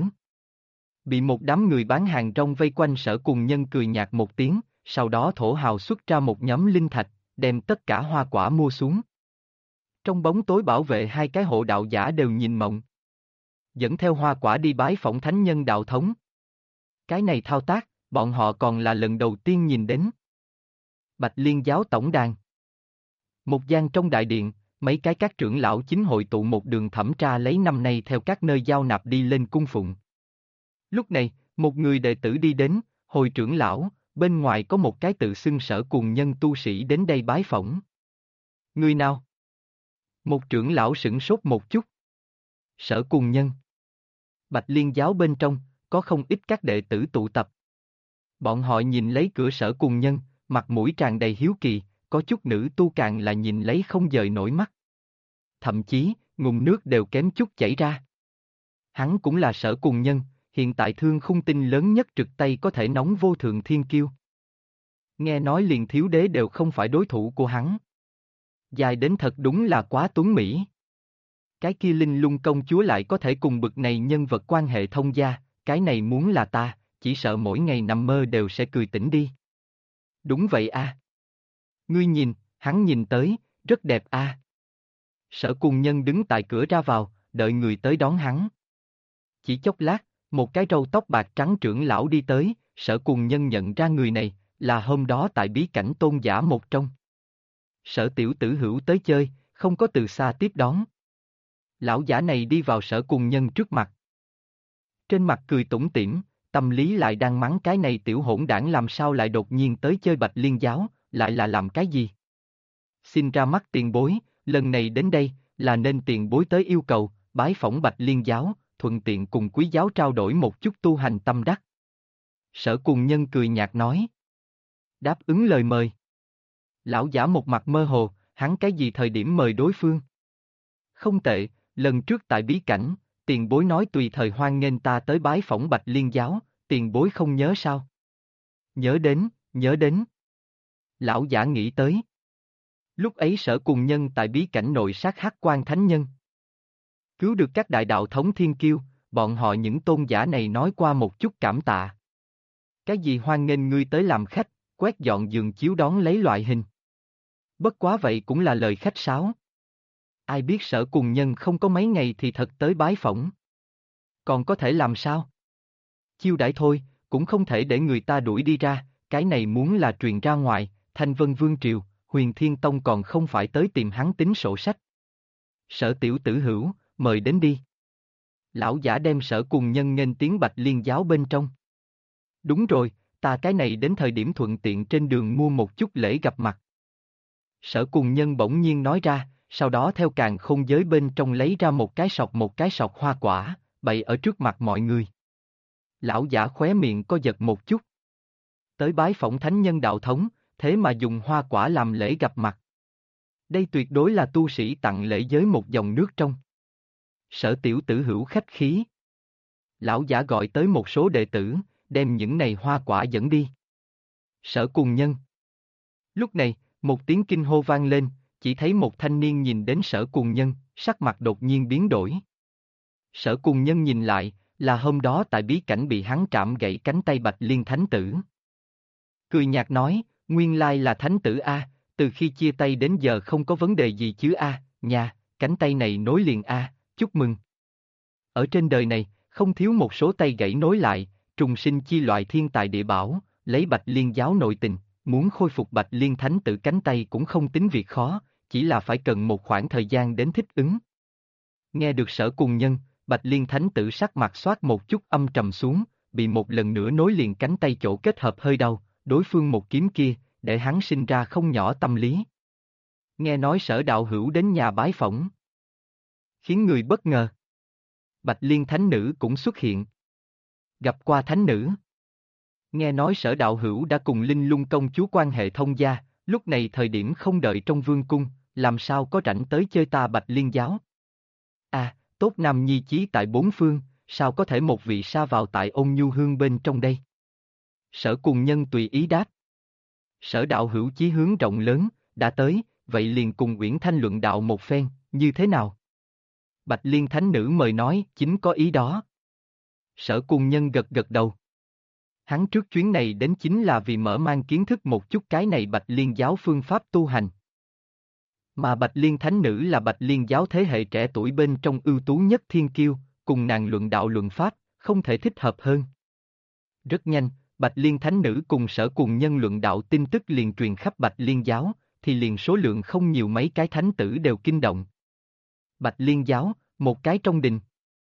Bị một đám người bán hàng rong vây quanh Sở Cùng Nhân cười nhạt một tiếng, sau đó thổ hào xuất ra một nhóm linh thạch, đem tất cả hoa quả mua xuống. Trong bóng tối bảo vệ 2 cái hộ đạo giả đều nhìn mộng. Dẫn theo hoa quả đi bái phỏng thánh nhân đạo thống. Cái này thao tác, bọn họ còn là lần đầu tiên nhìn đến. Bạch Liên Giáo tổng đàn. Một gian trong đại điện, mấy cái các trưởng lão chính hội tụ một đường thẩm tra lấy năm nay theo các nơi giao nạp đi lên cung phụng. Lúc này, một người đệ tử đi đến, hồi trưởng lão, bên ngoài có một cái tự xưng Sở Cùng Nhân tu sĩ đến đây bái phỏng. Người nào? Một trưởng lão sửng sốt một chút. Sở Cùng Nhân. Bạch Liên Giáo bên trong, có không ít các đệ tử tụ tập. Bọn họ nhìn lấy cửa Sở Cùng Nhân, mặt mũi tràn đầy hiếu kỳ, có chút nữ tu càng là nhìn lấy không dời nổi mắt. Thậm chí, nguồn nước đều kém chút chảy ra. Hắn cũng là Sở Cùng Nhân, hiện tại Thương Khung Tinh lớn nhất trực tay có thể nóng vô thượng thiên kiêu. Nghe nói liền thiếu đế đều không phải đối thủ của hắn. Dài đến thật đúng là quá tuấn mỹ. Cái kia Linh Lung công chúa lại có thể cùng bực này nhân vật quan hệ thông gia, cái này muốn là ta, chỉ sợ mỗi ngày nằm mơ đều sẽ cười tỉnh đi. Đúng vậy a. Ngươi nhìn, hắn nhìn tới, rất đẹp a. Sở Cùng Nhân đứng tại cửa ra vào, đợi người tới đón hắn. Chỉ chốc lát, một cái râu tóc bạc trắng trưởng lão đi tới, Sở Cùng Nhân nhận ra người này, là hôm đó tại bí cảnh tôn giả một trong. Sở tiểu tử hữu tới chơi, không có từ xa tiếp đón. Lão giả này đi vào Sở Cùng Nhân trước mặt. Trên mặt cười tủm tỉm, tâm lý lại đang mắng cái này tiểu hỗn đảng làm sao lại đột nhiên tới chơi Bạch Liên Giáo, lại là làm cái gì? Xin ra mắt tiền bối, lần này đến đây, là nên tiền bối tới yêu cầu, bái phỏng Bạch Liên giáo, thuận tiện cùng quý giáo trao đổi một chút tu hành tâm đắc. Sở Cùng Nhân cười nhạt nói. Đáp ứng lời mời. Lão giả một mặt mơ hồ, hắn cái gì thời điểm mời đối phương? Không tệ, lần trước tại bí cảnh, tiền bối nói tùy thời hoan nghênh ta tới bái phỏng Bạch Liên giáo, tiền bối không nhớ sao? Nhớ đến, nhớ đến. Lão giả nghĩ tới. Lúc ấy Sở Cùng Nhân tại bí cảnh nội sát Hắc Quan Thánh Nhân. Cứu được các đại đạo thống thiên kiêu, bọn họ những tôn giả này nói qua một chút cảm tạ. Cái gì hoan nghênh ngươi tới làm khách, quét dọn giường chiếu đón lấy loại hình. Bất quá vậy cũng là lời khách sáo. Ai biết Sở Cùng Nhân không có mấy ngày thì thật tới bái phỏng. Còn có thể làm sao? Chiêu đãi thôi, cũng không thể để người ta đuổi đi ra, cái này muốn là truyền ra ngoài, Thanh Vân Vương Triều, Huyền Thiên Tông còn không phải tới tìm hắn tính sổ sách. Sở tiểu tử hữu, mời đến đi. Lão giả đem Sở Cùng Nhân nghênh tiến Bạch Liên giáo bên trong. Đúng rồi, ta cái này đến thời điểm thuận tiện trên đường mua một chút lễ gặp mặt. Sở Cùng Nhân bỗng nhiên nói ra, sau đó theo càn khôn giới bên trong lấy ra một cái sọt hoa quả, bày ở trước mặt mọi người. Lão giả khóe miệng co giật một chút. Tới bái phỏng thánh nhân đạo thống, thế mà dùng hoa quả làm lễ gặp mặt. Đây tuyệt đối là tu sĩ tặng lễ giới một dòng nước trong. Sở tiểu tử hữu khách khí. Lão giả gọi tới một số đệ tử, đem những này hoa quả dẫn đi. Sở Cùng Nhân. Lúc này, một tiếng kinh hô vang lên, chỉ thấy một thanh niên nhìn đến Sở Cùng Nhân, sắc mặt đột nhiên biến đổi. Sở Cùng Nhân nhìn lại, là hôm đó tại bí cảnh bị hắn trảm gãy cánh tay Bạch Liên Thánh Tử. Cười nhạt nói, nguyên lai là Thánh Tử A, từ khi chia tay đến giờ không có vấn đề gì chứ A, nha, cánh tay này nối liền A, chúc mừng. Ở trên đời này, không thiếu một số tay gãy nối lại, trùng sinh chi loại thiên tài địa bảo, lấy Bạch Liên giáo nội tình, muốn khôi phục Bạch Liên Thánh Tử cánh tay cũng không tính việc khó, chỉ là phải cần một khoảng thời gian đến thích ứng. Nghe được Sở Cùng Nhân, Bạch Liên Thánh Tử sắc mặt xoát một chút âm trầm xuống, bị một lần nữa nối liền cánh tay chỗ kết hợp hơi đau, đối phương một kiếm kia, để hắn sinh ra không nhỏ tâm lý. Nghe nói Sở đạo hữu đến nhà bái phỏng, khiến người bất ngờ. Bạch Liên Thánh Nữ cũng xuất hiện. Gặp qua Thánh Nữ. Nghe nói Sở đạo hữu đã cùng Linh Lung công chúa quan hệ thông gia, lúc này thời điểm không đợi trong vương cung, làm sao có rảnh tới chơi ta Bạch Liên giáo. À, tốt nam nhi chí tại bốn phương, sao có thể một vị sa vào tại Ôn Nhu Hương bên trong đây? Sở Cùng Nhân tùy ý đáp. Sở đạo hữu chí hướng rộng lớn, đã tới, vậy liền cùng Uyển Thanh luận đạo một phen, như thế nào? Bạch Liên Thánh Nữ mời nói, chính có ý đó. Sở Cùng Nhân gật gật đầu. Hắn trước chuyến này đến chính là vì mở mang kiến thức một chút cái này Bạch Liên giáo phương pháp tu hành. Mà Bạch Liên Thánh Nữ là Bạch Liên giáo thế hệ trẻ tuổi bên trong ưu tú nhất thiên kiêu, cùng nàng luận đạo luận pháp, không thể thích hợp hơn. Rất nhanh, Bạch Liên Thánh Nữ cùng Sở Cùng Nhân luận đạo tin tức liền truyền khắp Bạch Liên giáo, thì liền số lượng không nhiều mấy cái thánh tử đều kinh động. Bạch Liên giáo, một cái trong đình.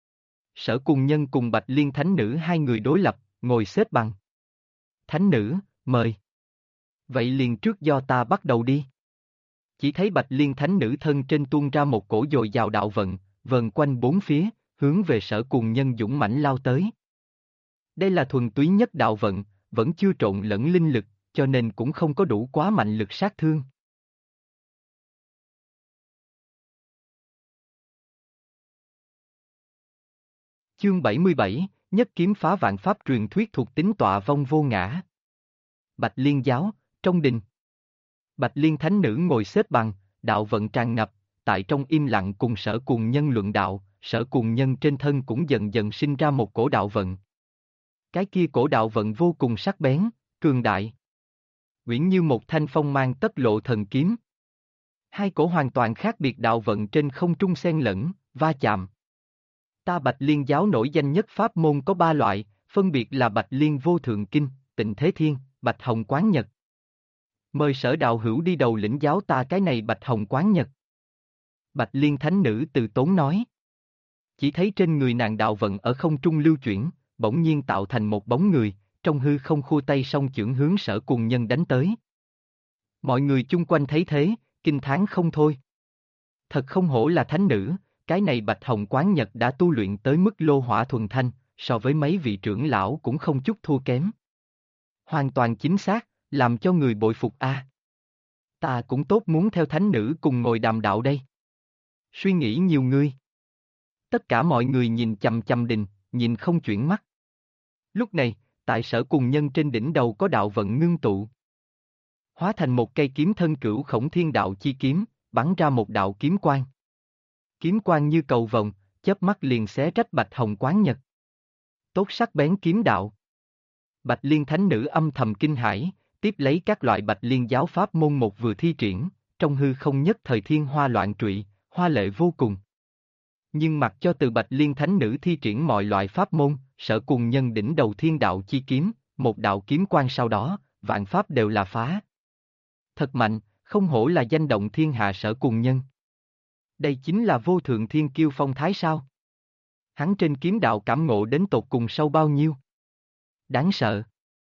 Sở Cùng Nhân cùng Bạch Liên Thánh Nữ hai người đối lập, ngồi xếp bằng. Thánh Nữ, mời. Vậy liền trước do ta bắt đầu đi. Chỉ thấy Bạch Liên Thánh Nữ thân trên tuôn ra một cổ dồi dào đạo vận, vần quanh bốn phía, hướng về Sở Cùng Nhân dũng mãnh lao tới. Đây là thuần túy nhất đạo vận, vẫn chưa trộn lẫn linh lực, cho nên cũng không có đủ quá mạnh lực sát thương. Chương 77, Nhất kiếm phá vạn pháp truyền thuyết thuộc tính tọa vong vô ngã. Bạch Liên giáo, trong đình. Bạch Liên Thánh Nữ ngồi xếp bằng, đạo vận tràn ngập, tại trong im lặng cùng Sở Cùng Nhân luận đạo, Sở Cùng Nhân trên thân cũng dần dần sinh ra một cổ đạo vận. Cái kia cổ đạo vận vô cùng sắc bén, cường đại. Uyển như một thanh phong mang tất lộ thần kiếm. Hai cổ hoàn toàn khác biệt đạo vận trên không trung xen lẫn, va chạm. Ta Bạch Liên giáo nổi danh nhất pháp môn có ba loại, phân biệt là Bạch Liên Vô Thượng Kinh, Tịnh Thế Thiên, Bạch Hồng Quán Nhật. Mời Sở đạo hữu đi đầu lĩnh giáo ta cái này Bạch Hồng Quán Nhật. Bạch Liên Thánh Nữ từ tốn nói. Chỉ thấy trên người nàng đạo vận ở không trung lưu chuyển, bỗng nhiên tạo thành một bóng người, trong hư không khua tay song chưởng hướng Sở Cùng Nhân đánh tới. Mọi người chung quanh thấy thế, kinh thán không thôi. Thật không hổ là thánh nữ, cái này Bạch Hồng Quán Nhật đã tu luyện tới mức lô hỏa thuần thanh, so với mấy vị trưởng lão cũng không chút thua kém. Hoàn toàn chính xác, làm cho người bội phục a. Ta cũng tốt muốn theo thánh nữ cùng ngồi đàm đạo đây. Suy nghĩ nhiều người. Tất cả mọi người nhìn chằm chằm Đình, nhìn không chuyển mắt. Lúc này, tại Sở Cùng Nhân trên đỉnh đầu có đạo vận ngưng tụ. Hóa thành một cây kiếm thân cửu khổng thiên đạo chi kiếm, bắn ra một đạo kiếm quang. Kiếm quang như cầu vồng, chớp mắt liền xé rách Bạch Hồng Quán Nhật. Tốt sắc bén kiếm đạo. Bạch Liên Thánh Nữ âm thầm kinh hãi, tiếp lấy các loại Bạch Liên giáo pháp môn một vừa thi triển, trong hư không nhất thời thiên hoa loạn trụy, hoa lệ vô cùng. Nhưng mặc cho từ Bạch Liên Thánh Nữ thi triển mọi loại pháp môn, Sở Cùng Nhân đỉnh đầu thiên đạo chi kiếm, một đạo kiếm quang sau đó, vạn pháp đều là phá. Thật mạnh, không hổ là danh động thiên hạ Sở Cùng Nhân. Đây chính là vô thượng thiên kiêu phong thái sao? Hắn trên kiếm đạo cảm ngộ đến tột cùng sâu bao nhiêu? Đáng sợ.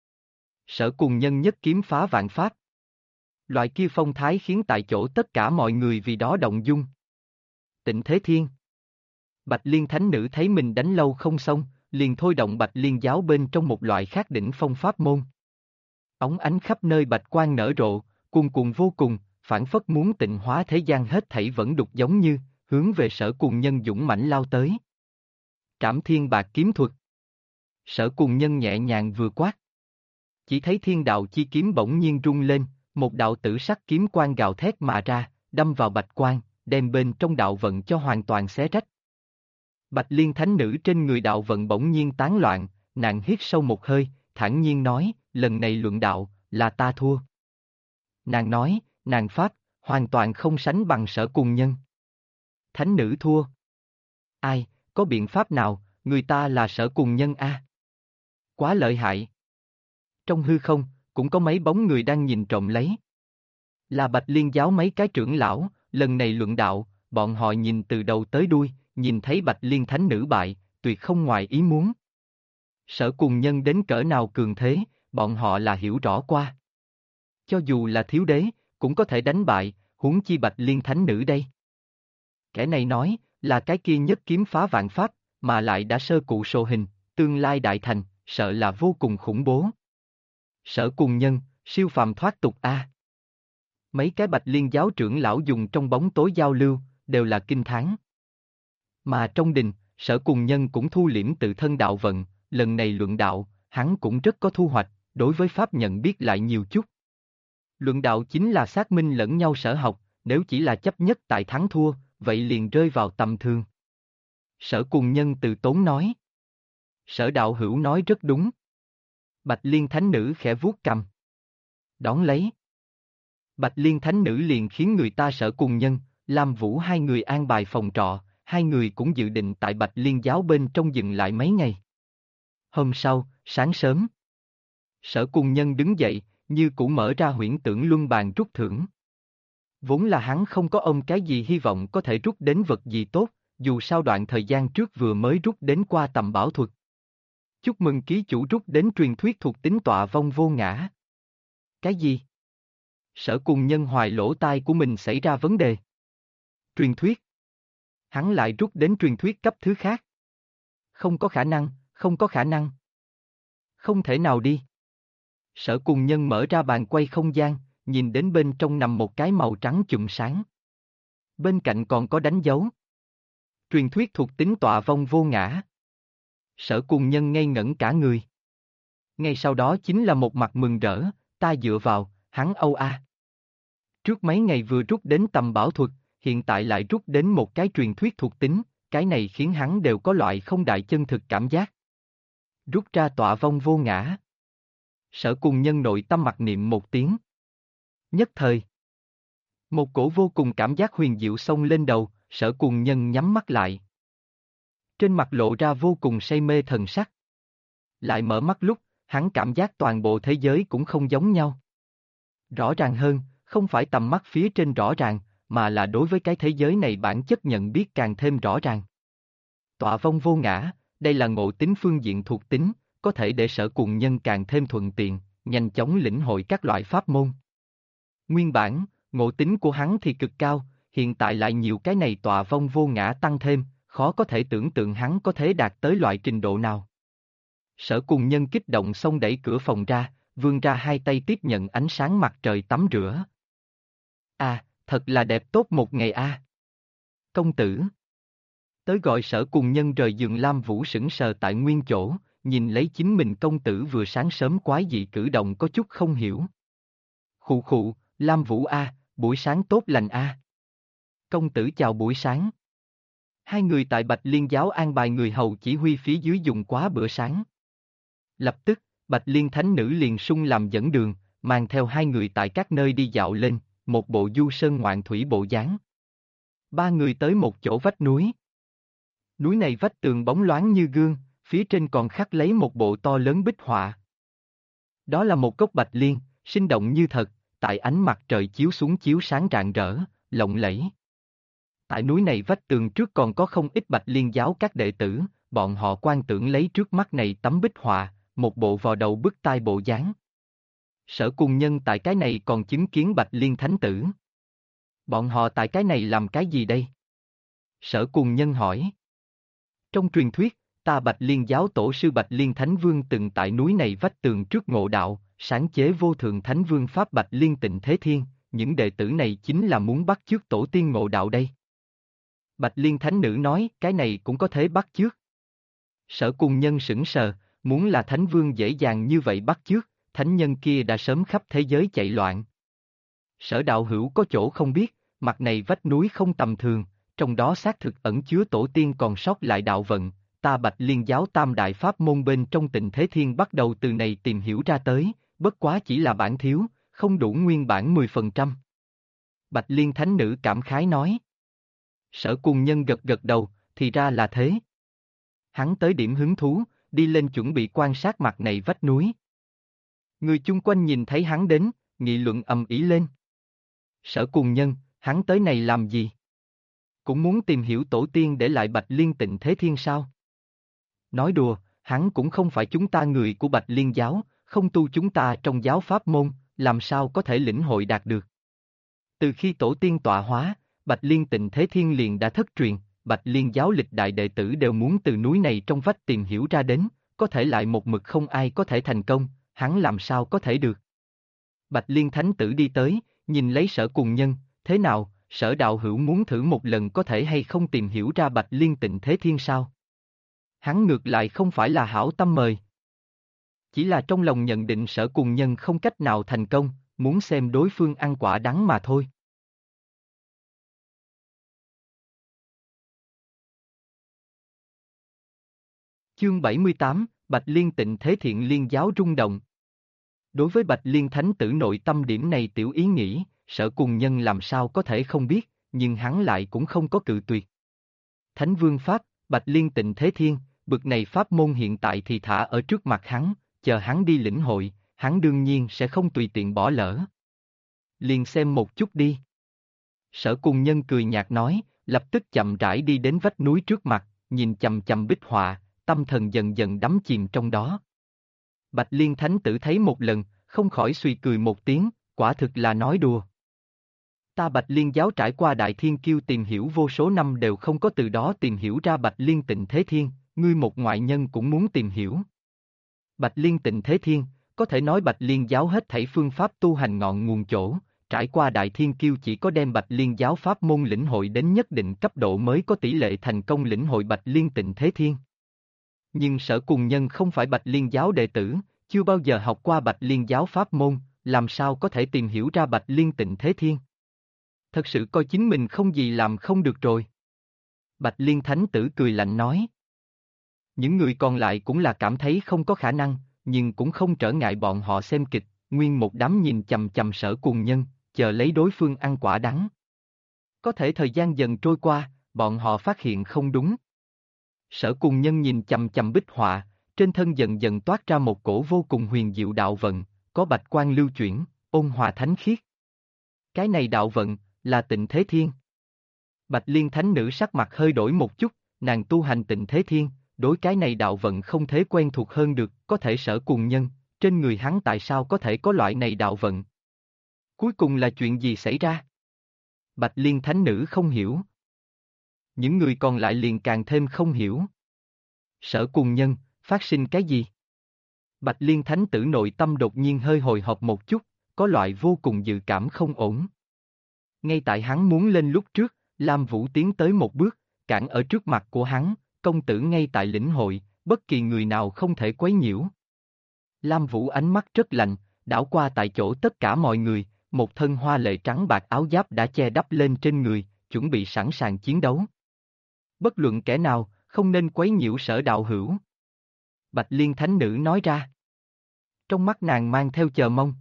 Sở Cùng Nhân nhất kiếm phá vạn pháp. Loại kia phong thái khiến tại chỗ tất cả mọi người vì đó động dung. Tịnh Thế Thiên. Bạch Liên Thánh Nữ thấy mình đánh lâu không xong, liền thôi động Bạch Liên giáo bên trong một loại khác đỉnh phong pháp môn. Óng ánh khắp nơi bạch quang nở rộ, cuồn cuộn vô cùng, phảng phất muốn tịnh hóa thế gian hết thảy vẫn đục giống như, hướng về Sở Cùng Nhân dũng mãnh lao tới. Trảm Thiên Bạc kiếm thuật. Sở Cùng Nhân nhẹ nhàng vừa quát. Chỉ thấy thiên đạo chi kiếm bỗng nhiên rung lên, một đạo tử sắc kiếm quang gào thét mà ra, đâm vào bạch quang, đem bên trong đạo vận cho hoàn toàn xé rách. Bạch Liên Thánh Nữ trên người đạo vận bỗng nhiên tán loạn, nàng hít sâu một hơi, thản nhiên nói, lần này luận đạo, là ta thua. Nàng nói, nàng pháp, hoàn toàn không sánh bằng Sở Cùng Nhân. Thánh Nữ thua. Ai, có biện pháp nào, người ta là Sở Cùng Nhân a. Quá lợi hại. Trong hư không, cũng có mấy bóng người đang nhìn trộm lấy. Là Bạch Liên giáo mấy cái trưởng lão, lần này luận đạo, bọn họ nhìn từ đầu tới đuôi, nhìn thấy Bạch Liên Thánh Nữ bại, tuyệt không ngoài ý muốn. Sở Cùng Nhân đến cỡ nào cường thế, bọn họ là hiểu rõ qua. Cho dù là thiếu đế, cũng có thể đánh bại, huống chi Bạch Liên Thánh Nữ đây. Kẻ này nói, là cái kia nhất kiếm phá vạn pháp, mà lại đã sơ cụ sổ hình, tương lai đại thành, sợ là vô cùng khủng bố. Sở Cùng Nhân, siêu phàm thoát tục a. Mấy cái Bạch Liên giáo trưởng lão dùng trong bóng tối giao lưu, đều là kinh thán. Mà trong đình, Sở Cùng Nhân cũng thu liễm tự thân đạo vận, lần này luận đạo, hắn cũng rất có thu hoạch, đối với pháp nhận biết lại nhiều chút. Luận đạo chính là xác minh lẫn nhau sở học, nếu chỉ là chấp nhất tại thắng thua, vậy liền rơi vào tầm thường. Sở Cùng Nhân từ tốn nói. Sở đạo hữu nói rất đúng. Bạch Liên Thánh Nữ khẽ vuốt cằm. Đón lấy. Bạch Liên Thánh Nữ liền khiến người ta Sở Cùng Nhân, Lam Vũ hai người an bài phòng trọ, hai người cũng dự định tại Bạch Liên giáo bên trong dừng lại mấy ngày. Hôm sau, sáng sớm. Sở Cùng Nhân đứng dậy, như cũ mở ra huyễn tưởng luân bàn rút thưởng. Vốn là hắn không có cái gì hy vọng có thể rút đến vật gì tốt, dù sao đoạn thời gian trước vừa mới rút đến qua tầm bảo thuật. Chúc mừng ký chủ rút đến truyền thuyết thuộc tính tọa vong vô ngã. Cái gì? Sở Cùng Nhân hoài lỗ tai của mình xảy ra vấn đề. Truyền thuyết. Hắn lại rút đến truyền thuyết cấp thứ khác. Không có khả năng, không có khả năng. Không thể nào đi. Sở Cùng Nhân mở ra bàn quay không gian, nhìn đến bên trong nằm một cái màu trắng chùm sáng. Bên cạnh còn có đánh dấu. Truyền thuyết thuộc tính tọa vong vô ngã. Sở Cùng Nhân ngây ngẩn cả người. Ngay sau đó chính là một mặt mừng rỡ, ta dựa vào, hắn âu a. Trước mấy ngày vừa rút đến tầm bảo thuật, hiện tại lại rút đến một cái truyền thuyết thuộc tính, cái này khiến hắn đều có loại không đại chân thực cảm giác. Rút ra tọa vong vô ngã. Sở Cùng Nhân nội tâm mặc niệm một tiếng. Nhất thời. Một cổ vô cùng cảm giác huyền diệu xông lên đầu, Sở Cùng Nhân nhắm mắt lại. Trên mặt lộ ra vô cùng say mê thần sắc. Lại mở mắt lúc, hắn cảm giác toàn bộ thế giới cũng không giống nhau. Rõ ràng hơn, không phải tầm mắt phía trên rõ ràng, mà là đối với cái thế giới này bản chất nhận biết càng thêm rõ ràng. Tọa vong vô ngã, đây là ngộ tính phương diện thuộc tính, có thể để Sở Cùng Nhân càng thêm thuận tiện, nhanh chóng lĩnh hội các loại pháp môn. Nguyên bản, ngộ tính của hắn thì cực cao, hiện tại lại nhiều cái này tọa vong vô ngã tăng thêm, khó có thể tưởng tượng hắn có thể đạt tới loại trình độ nào. Sở Cùng Nhân kích động xông đẩy cửa phòng ra, vươn ra hai tay tiếp nhận ánh sáng mặt trời tắm rửa. À, thật là đẹp tốt một ngày a. Công tử. Tới gọi Sở Cùng Nhân rời giường Lam Vũ sững sờ tại nguyên chỗ, nhìn lấy chính mình công tử vừa sáng sớm quái dị cử động có chút không hiểu. Khụ khụ, Lam Vũ a, buổi sáng tốt lành a. Công tử chào buổi sáng. Hai người tại Bạch Liên giáo an bài người hầu chỉ huy phía dưới dùng quá bữa sáng. Lập tức, Bạch Liên thánh nữ liền sung làm dẫn đường, mang theo hai người tại các nơi đi dạo lên, một bộ du sơn ngoạn thủy bộ dáng. Ba người tới một chỗ vách núi. Núi này vách tường bóng loáng như gương, phía trên còn khắc lấy một bộ to lớn bích họa. Đó là một gốc bạch liên, sinh động như thật, tại ánh mặt trời chiếu xuống chiếu sáng rạng rỡ, lộng lẫy. Tại núi này vách tường trước còn có không ít Bạch Liên giáo các đệ tử, bọn họ quan tưởng lấy trước mắt này tấm bích họa, một bộ vò đầu bứt tai bộ dáng. Sở Cùng Nhân tại cái này còn chứng kiến Bạch Liên thánh tử. Bọn họ tại cái này làm cái gì đây? Sở Cùng Nhân hỏi. Trong truyền thuyết, ta Bạch Liên giáo tổ sư Bạch Liên Thánh Vương từng tại núi này vách tường trước ngộ đạo, sáng chế vô thượng Thánh Vương Pháp Bạch Liên Tịnh Thế Thiên, những đệ tử này chính là muốn bắt chước tổ tiên ngộ đạo đây. Bạch Liên Thánh Nữ nói, cái này cũng có thể bắt chước. Sở Cùng Nhân sững sờ, muốn là Thánh Vương dễ dàng như vậy bắt chước, Thánh Nhân kia đã sớm khắp thế giới chạy loạn. Sở đạo hữu có chỗ không biết, mặt này vách núi không tầm thường, trong đó xác thực ẩn chứa tổ tiên còn sót lại đạo vận, ta Bạch Liên giáo tam đại pháp môn bên trong Tịnh Thế Thiên bắt đầu từ này tìm hiểu ra tới, bất quá chỉ là bản thiếu, không đủ nguyên bản 10%. Bạch Liên Thánh Nữ cảm khái nói. Sở Cùng Nhân gật gật đầu, thì ra là thế. Hắn tới điểm hứng thú, đi lên chuẩn bị quan sát mặt này vách núi. Người chung quanh nhìn thấy hắn đến, nghị luận ầm ĩ lên. Sở Cùng Nhân, hắn tới này làm gì? Cũng muốn tìm hiểu tổ tiên để lại Bạch Liên Tịnh Thế Thiên sao? Nói đùa, hắn cũng không phải chúng ta người của Bạch Liên giáo, không tu chúng ta trong giáo pháp môn, làm sao có thể lĩnh hội đạt được. Từ khi tổ tiên tọa hóa, Bạch Liên Tịnh Thế Thiên liền đã thất truyền, Bạch Liên giáo lịch đại đệ tử đều muốn từ núi này trong vách tìm hiểu ra đến, có thể lại một mực không ai có thể thành công, hắn làm sao có thể được. Bạch Liên Thánh Tử đi tới, nhìn lấy Sở Cùng Nhân, thế nào, Sở đạo hữu muốn thử một lần có thể hay không tìm hiểu ra Bạch Liên Tịnh Thế Thiên sao? Hắn ngược lại không phải là hảo tâm mời. Chỉ là trong lòng nhận định Sở Cùng Nhân không cách nào thành công, muốn xem đối phương ăn quả đắng mà thôi. Chương 78, Bạch Liên Tịnh Thế Thiện Liên giáo rung động. Đối với Bạch Liên Thánh Tử nội tâm điểm này tiểu ý nghĩ, Sở Cùng Nhân làm sao có thể không biết, nhưng hắn lại cũng không có cự tuyệt. Thánh Vương Pháp, Bạch Liên Tịnh Thế Thiên, bực này pháp môn hiện tại thì thả ở trước mặt hắn, chờ hắn đi lĩnh hội, hắn đương nhiên sẽ không tùy tiện bỏ lỡ. Liền xem một chút đi. Sở Cùng Nhân cười nhạt nói, lập tức chậm rãi đi đến vách núi trước mặt, nhìn chằm chằm bích họa, tâm thần dần dần đắm chìm trong đó. Bạch Liên Thánh Tử thấy một lần, không khỏi suy cười một tiếng, quả thực là nói đùa. Ta Bạch Liên giáo trải qua Đại Thiên Kiêu tìm hiểu vô số năm đều không có từ đó tìm hiểu ra Bạch Liên Tịnh Thế Thiên, ngươi một ngoại nhân cũng muốn tìm hiểu. Bạch Liên Tịnh Thế Thiên, có thể nói Bạch Liên giáo hết thảy phương pháp tu hành ngọn nguồn chỗ, trải qua Đại Thiên Kiêu chỉ có đem Bạch Liên giáo pháp môn lĩnh hội đến nhất định cấp độ mới có tỷ lệ thành công lĩnh hội Bạch Liên Tịnh Thế Thiên. Nhưng Sở Cùng Nhân không phải Bạch Liên giáo đệ tử, chưa bao giờ học qua Bạch Liên giáo pháp môn, làm sao có thể tìm hiểu ra Bạch Liên Tịnh Thế Thiên. Thật sự coi chính mình không gì làm không được rồi. Bạch Liên Thánh Tử cười lạnh nói. Những người còn lại cũng là cảm thấy không có khả năng, nhưng cũng không trở ngại bọn họ xem kịch, nguyên một đám nhìn chằm chằm Sở Cùng Nhân, chờ lấy đối phương ăn quả đắng. Có thể thời gian dần trôi qua, bọn họ phát hiện không đúng. Sở Cùng Nhân nhìn chằm chằm bích họa, trên thân dần dần toát ra một cổ vô cùng huyền diệu đạo vận, có bạch quang lưu chuyển, ôn hòa thánh khiết. Cái này đạo vận, là Tịnh Thế Thiên. Bạch Liên Thánh Nữ sắc mặt hơi đổi một chút, nàng tu hành Tịnh Thế Thiên, đối cái này đạo vận không thể quen thuộc hơn được, có thể Sở Cùng Nhân, trên người hắn tại sao có thể có loại này đạo vận? Cuối cùng là chuyện gì xảy ra? Bạch Liên Thánh Nữ không hiểu. Những người còn lại liền càng thêm không hiểu. Sở Cùng Nhân, phát sinh cái gì? Bạch Liên Thánh Tử nội tâm đột nhiên hơi hồi hộp một chút, có loại vô cùng dự cảm không ổn. Ngay tại hắn muốn lên lúc trước, Lam Vũ tiến tới một bước, cản ở trước mặt của hắn, công tử ngay tại lĩnh hội, bất kỳ người nào không thể quấy nhiễu. Lam Vũ ánh mắt rất lạnh, đảo qua tại chỗ tất cả mọi người, một thân hoa lệ trắng bạc áo giáp đã che đắp lên trên người, chuẩn bị sẵn sàng chiến đấu. Bất luận kẻ nào, không nên quấy nhiễu Sở đạo hữu. Bạch Liên Thánh Nữ nói ra. Trong mắt nàng mang theo chờ mong.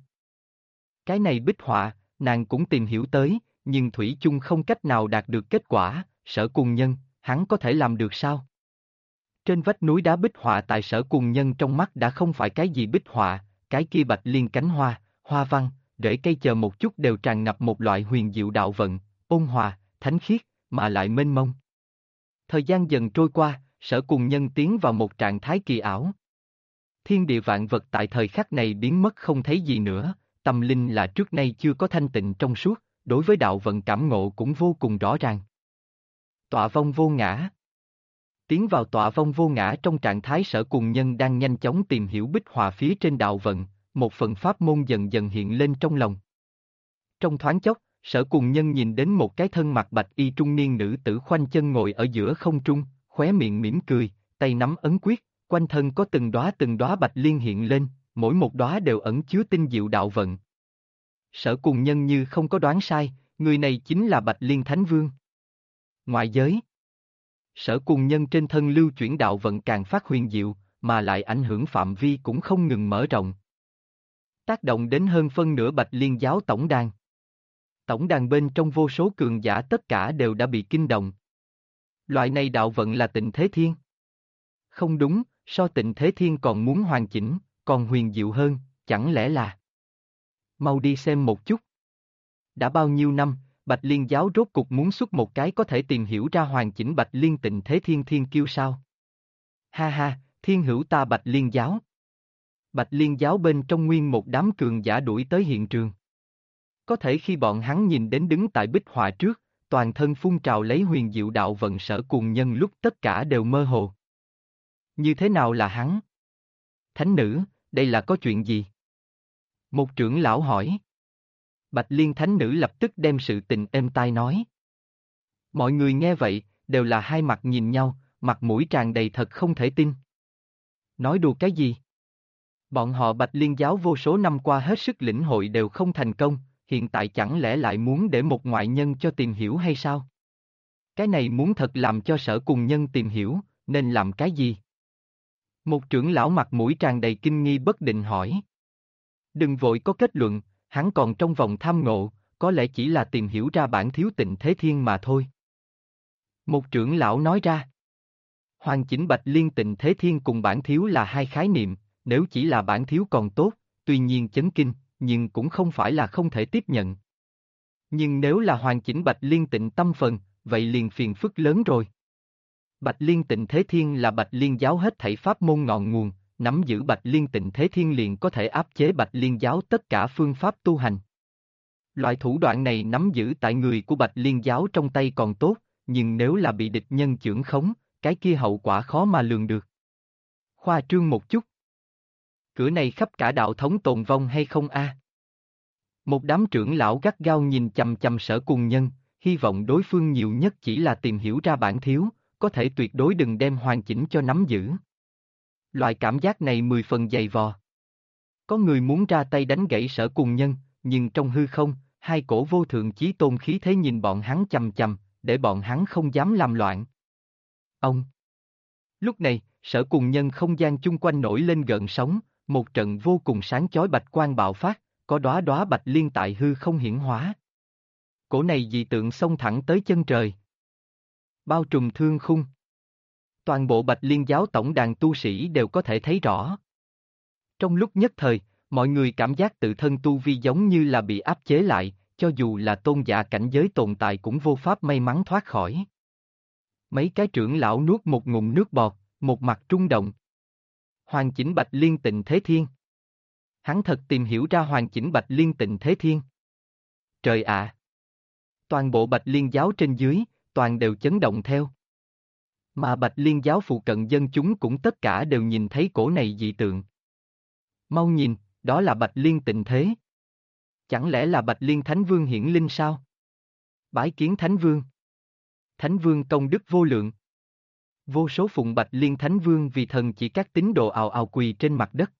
Cái này bích họa, nàng cũng tìm hiểu tới, nhưng thủy chung không cách nào đạt được kết quả, Sở Cùng Nhân, hắn có thể làm được sao? Trên vách núi đá bích họa tại Sở Cùng Nhân trong mắt đã không phải cái gì bích họa, cái kia bạch liên cánh hoa, hoa văn, rễ cây chờ một chút đều tràn ngập một loại huyền diệu đạo vận, ôn hòa, thánh khiết, mà lại mênh mông. Thời gian dần trôi qua, Sở Cùng Nhân tiến vào một trạng thái kỳ ảo. Thiên địa vạn vật tại thời khắc này biến mất không thấy gì nữa, tâm linh là trước nay chưa có thanh tịnh trong suốt, đối với đạo vận cảm ngộ cũng vô cùng rõ ràng. Tọa vong vô ngã. Tiến vào tọa vong vô ngã trong trạng thái Sở Cùng Nhân đang nhanh chóng tìm hiểu bích họa phía trên đạo vận, một phần pháp môn dần dần hiện lên trong lòng. Trong thoáng chốc, Sở Cùng Nhân nhìn đến một cái thân mặc bạch y trung niên nữ tử khoanh chân ngồi ở giữa không trung, khóe miệng mỉm cười, tay nắm ấn quyết, quanh thân có từng đóa bạch liên hiện lên, mỗi một đóa đều ẩn chứa tinh diệu đạo vận. Sở Cùng Nhân như không có đoán sai, người này chính là Bạch Liên Thánh Vương. Ngoại giới, Sở Cùng Nhân trên thân lưu chuyển đạo vận càng phát huyền diệu, mà lại ảnh hưởng phạm vi cũng không ngừng mở rộng. Tác động đến hơn phân nửa Bạch Liên giáo tổng đàn. Tổng đàn bên trong vô số cường giả tất cả đều đã bị kinh động. Loại này đạo vận là Tịnh Thế Thiên. Không đúng, so Tịnh Thế Thiên còn muốn hoàn chỉnh, còn huyền diệu hơn, chẳng lẽ là... Mau đi xem một chút. Đã bao nhiêu năm, Bạch Liên giáo rốt cục muốn xuất một cái có thể tìm hiểu ra hoàn chỉnh Bạch Liên Tịnh Thế Thiên thiên kiêu sao? Ha ha, thiên hữu ta Bạch Liên giáo. Bạch Liên giáo bên trong nguyên một đám cường giả đuổi tới hiện trường. Có thể khi bọn hắn nhìn đến đứng tại bích họa trước, toàn thân phun trào lấy huyền diệu đạo vận Sở Cùng Nhân lúc tất cả đều mơ hồ. Như thế nào là hắn? Thánh nữ, đây là có chuyện gì? Một trưởng lão hỏi. Bạch Liên Thánh Nữ lập tức đem sự tình êm tai nói. Mọi người nghe vậy, đều là hai mặt nhìn nhau, mặt mũi tràn đầy thật không thể tin. Nói đùa cái gì? Bọn họ Bạch Liên giáo vô số năm qua hết sức lĩnh hội đều không thành công, hiện tại chẳng lẽ lại muốn để một ngoại nhân cho tìm hiểu hay sao? Cái này muốn thật làm cho Sở Cùng Nhân tìm hiểu, nên làm cái gì? Một trưởng lão mặt mũi tràn đầy kinh nghi bất định hỏi. Đừng vội có kết luận, hắn còn trong vòng tham ngộ, có lẽ chỉ là tìm hiểu ra bản thiếu Tịnh Thế Thiên mà thôi. Một trưởng lão nói ra. Hoàn chỉnh Bạch Liên Tịnh Thế Thiên cùng bản thiếu là hai khái niệm, nếu chỉ là bản thiếu còn tốt, tuy nhiên chấn kinh, nhưng cũng không phải là không thể tiếp nhận. Nhưng nếu là hoàn chỉnh Bạch Liên Tịnh tâm phần, vậy liền phiền phức lớn rồi. Bạch Liên Tịnh Thế Thiên là Bạch Liên giáo hết thảy pháp môn ngọn nguồn, nắm giữ Bạch Liên Tịnh Thế Thiên liền có thể áp chế Bạch Liên giáo tất cả phương pháp tu hành. Loại thủ đoạn này nắm giữ tại người của Bạch Liên giáo trong tay còn tốt, nhưng nếu là bị địch nhân chưởng khống, cái kia hậu quả khó mà lường được. Khoa trương một chút. Cửa này khắp cả đạo thống tồn vong hay không a? Một đám trưởng lão gắt gao nhìn chằm chằm Sở Cùng Nhân, hy vọng đối phương nhiều nhất chỉ là tìm hiểu ra bản thiếu, có thể tuyệt đối đừng đem hoàn chỉnh cho nắm giữ. Loại cảm giác này 10 phần dày vò. Có người muốn ra tay đánh gãy Sở Cùng Nhân, nhưng trong hư không, hai cổ vô thượng chí tôn khí thế nhìn bọn hắn chằm chằm, để bọn hắn không dám làm loạn. Ông. Lúc này, Sở Cùng Nhân không gian chung quanh nổi lên gợn sóng, một trận vô cùng sáng chói bạch quang bạo phát, có đóa đóa bạch liên tại hư không hiển hóa. Cổ này dị tượng xông thẳng tới chân trời. Bao trùm thương khung. Toàn bộ Bạch Liên giáo tổng đàn tu sĩ đều có thể thấy rõ. Trong lúc nhất thời, mọi người cảm giác tự thân tu vi giống như là bị áp chế lại, cho dù là tôn giả cảnh giới tồn tại cũng vô pháp may mắn thoát khỏi. Mấy cái trưởng lão nuốt một ngụm nước bọt, một mặt trung động. Hoàn chỉnh Bạch Liên Tịnh Thế Thiên. Hắn thật tìm hiểu ra hoàn chỉnh Bạch Liên Tịnh Thế Thiên. Trời ạ! Toàn bộ Bạch Liên giáo trên dưới, toàn đều chấn động theo. Mà Bạch Liên giáo phụ cận dân chúng cũng tất cả đều nhìn thấy cổ này dị tượng. Mau nhìn, đó là Bạch Liên Tịnh Thế. Chẳng lẽ là Bạch Liên Thánh Vương hiển linh sao? Bái kiến Thánh Vương. Thánh Vương công đức vô lượng. Vô số phụng Bạch Liên Thánh Vương vì thần chỉ các tín đồ ào ào quỳ trên mặt đất.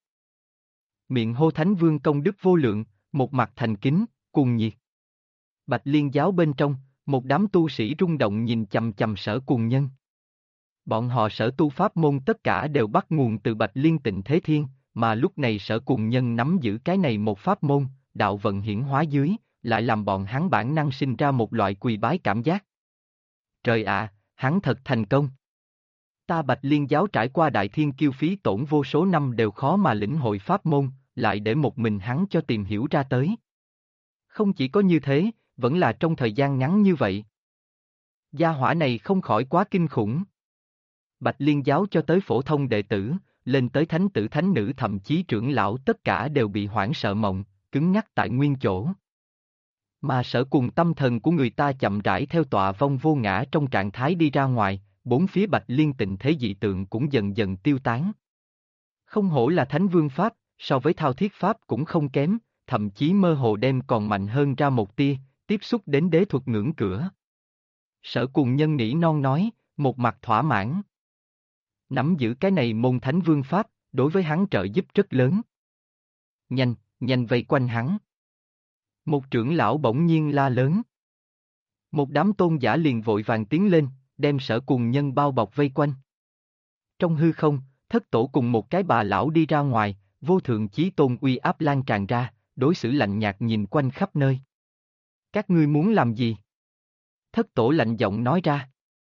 Miệng hô Thánh Vương công đức vô lượng, một mặt thành kính, cuồng nhiệt. Bạch Liên giáo bên trong, một đám tu sĩ rung động nhìn chằm chằm Sở Cuồng Nhân. Bọn họ sở tu pháp môn tất cả đều bắt nguồn từ Bạch Liên Tịnh Thế Thiên, mà lúc này Sở Cuồng Nhân nắm giữ cái này một pháp môn, đạo vận hiển hóa dưới, lại làm bọn hắn bản năng sinh ra một loại quỳ bái cảm giác. Trời ạ, hắn thật thành công. Ta Bạch Liên giáo trải qua đại thiên kiêu phí tổn vô số năm đều khó mà lĩnh hội pháp môn, lại để một mình hắn cho tìm hiểu ra tới. Không chỉ có như thế, vẫn là trong thời gian ngắn như vậy. Gia hỏa này không khỏi quá kinh khủng. Bạch Liên giáo cho tới phổ thông đệ tử, lên tới thánh tử thánh nữ thậm chí trưởng lão tất cả đều bị hoảng sợ mộng, cứng ngắc tại nguyên chỗ. Mà Sở Cuồng tâm thần của người ta chậm rãi theo tọa vong vô ngã trong trạng thái đi ra ngoài, bốn phía Bạch Liên Tịnh Thế dị tượng cũng dần dần tiêu tán. Không hổ là Thánh Vương Pháp, so với Thao Thiết Pháp cũng không kém, thậm chí mơ hồ đem còn mạnh hơn ra một tia, tiếp xúc đến đế thuật ngưỡng cửa. Sở Cuồng Nhân nỉ non nói, một mặt thỏa mãn. Nắm giữ cái này môn Thánh Vương Pháp, đối với hắn trợ giúp rất lớn. Nhanh, nhanh vây quanh hắn. Một trưởng lão bỗng nhiên la lớn. Một đám tôn giả liền vội vàng tiến lên, đem Sở Cuồng Nhân bao bọc vây quanh. Trong hư không, thất tổ cùng một cái bà lão đi ra ngoài, vô thượng chí tôn uy áp lan tràn ra, đối xử lạnh nhạt nhìn quanh khắp nơi. Các ngươi muốn làm gì? Thất tổ lạnh giọng nói ra.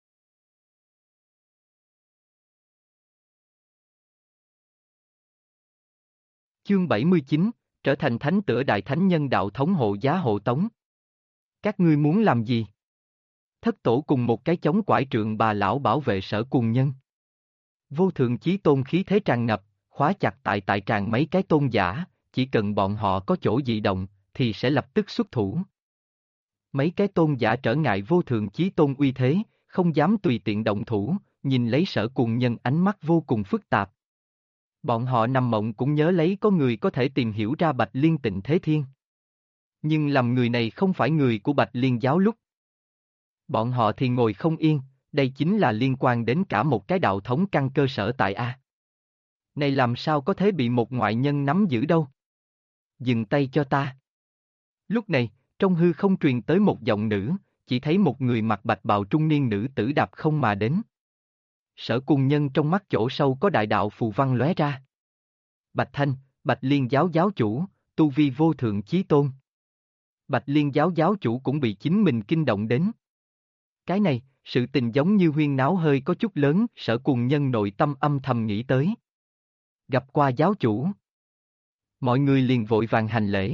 Chương 79, trở thành thánh tửa đại thánh nhân đạo thống hộ giá hộ tống. Các ngươi muốn làm gì? Thất tổ cùng một cái chống quải trượng bà lão bảo vệ Sở Cuồng Nhân. Vô thượng chí tôn khí thế tràn ngập, khóa chặt tại tràn mấy cái tôn giả, chỉ cần bọn họ có chỗ dị động, thì sẽ lập tức xuất thủ. Mấy cái tôn giả trở ngại vô thượng chí tôn uy thế, không dám tùy tiện động thủ, nhìn lấy Sở Cuồng Nhân ánh mắt vô cùng phức tạp. Bọn họ nằm mộng cũng nhớ lấy có người có thể tìm hiểu ra Bạch Liên Tịnh Thế Thiên. Nhưng làm người này không phải người của Bạch Liên giáo lúc. Bọn họ thì ngồi không yên, đây chính là liên quan đến cả một cái đạo thống căn cơ sở tại A. Này làm sao có thể bị một ngoại nhân nắm giữ đâu? Dừng tay cho ta. Lúc này, trong hư không truyền tới một giọng nữ, chỉ thấy một người mặc bạch bào trung niên nữ tử đạp không mà đến. Sở Cuồng Nhân trong mắt chỗ sâu có đại đạo phù văn lóe ra. Bạch Thanh, Bạch Liên giáo giáo chủ, tu vi vô thượng chí tôn. Bạch Liên giáo giáo chủ cũng bị chính mình kinh động đến. Cái này, sự tình giống như huyên náo hơi có chút lớn, Sở Cuồng Nhân nội tâm âm thầm nghĩ tới. Gặp qua giáo chủ. Mọi người liền vội vàng hành lễ.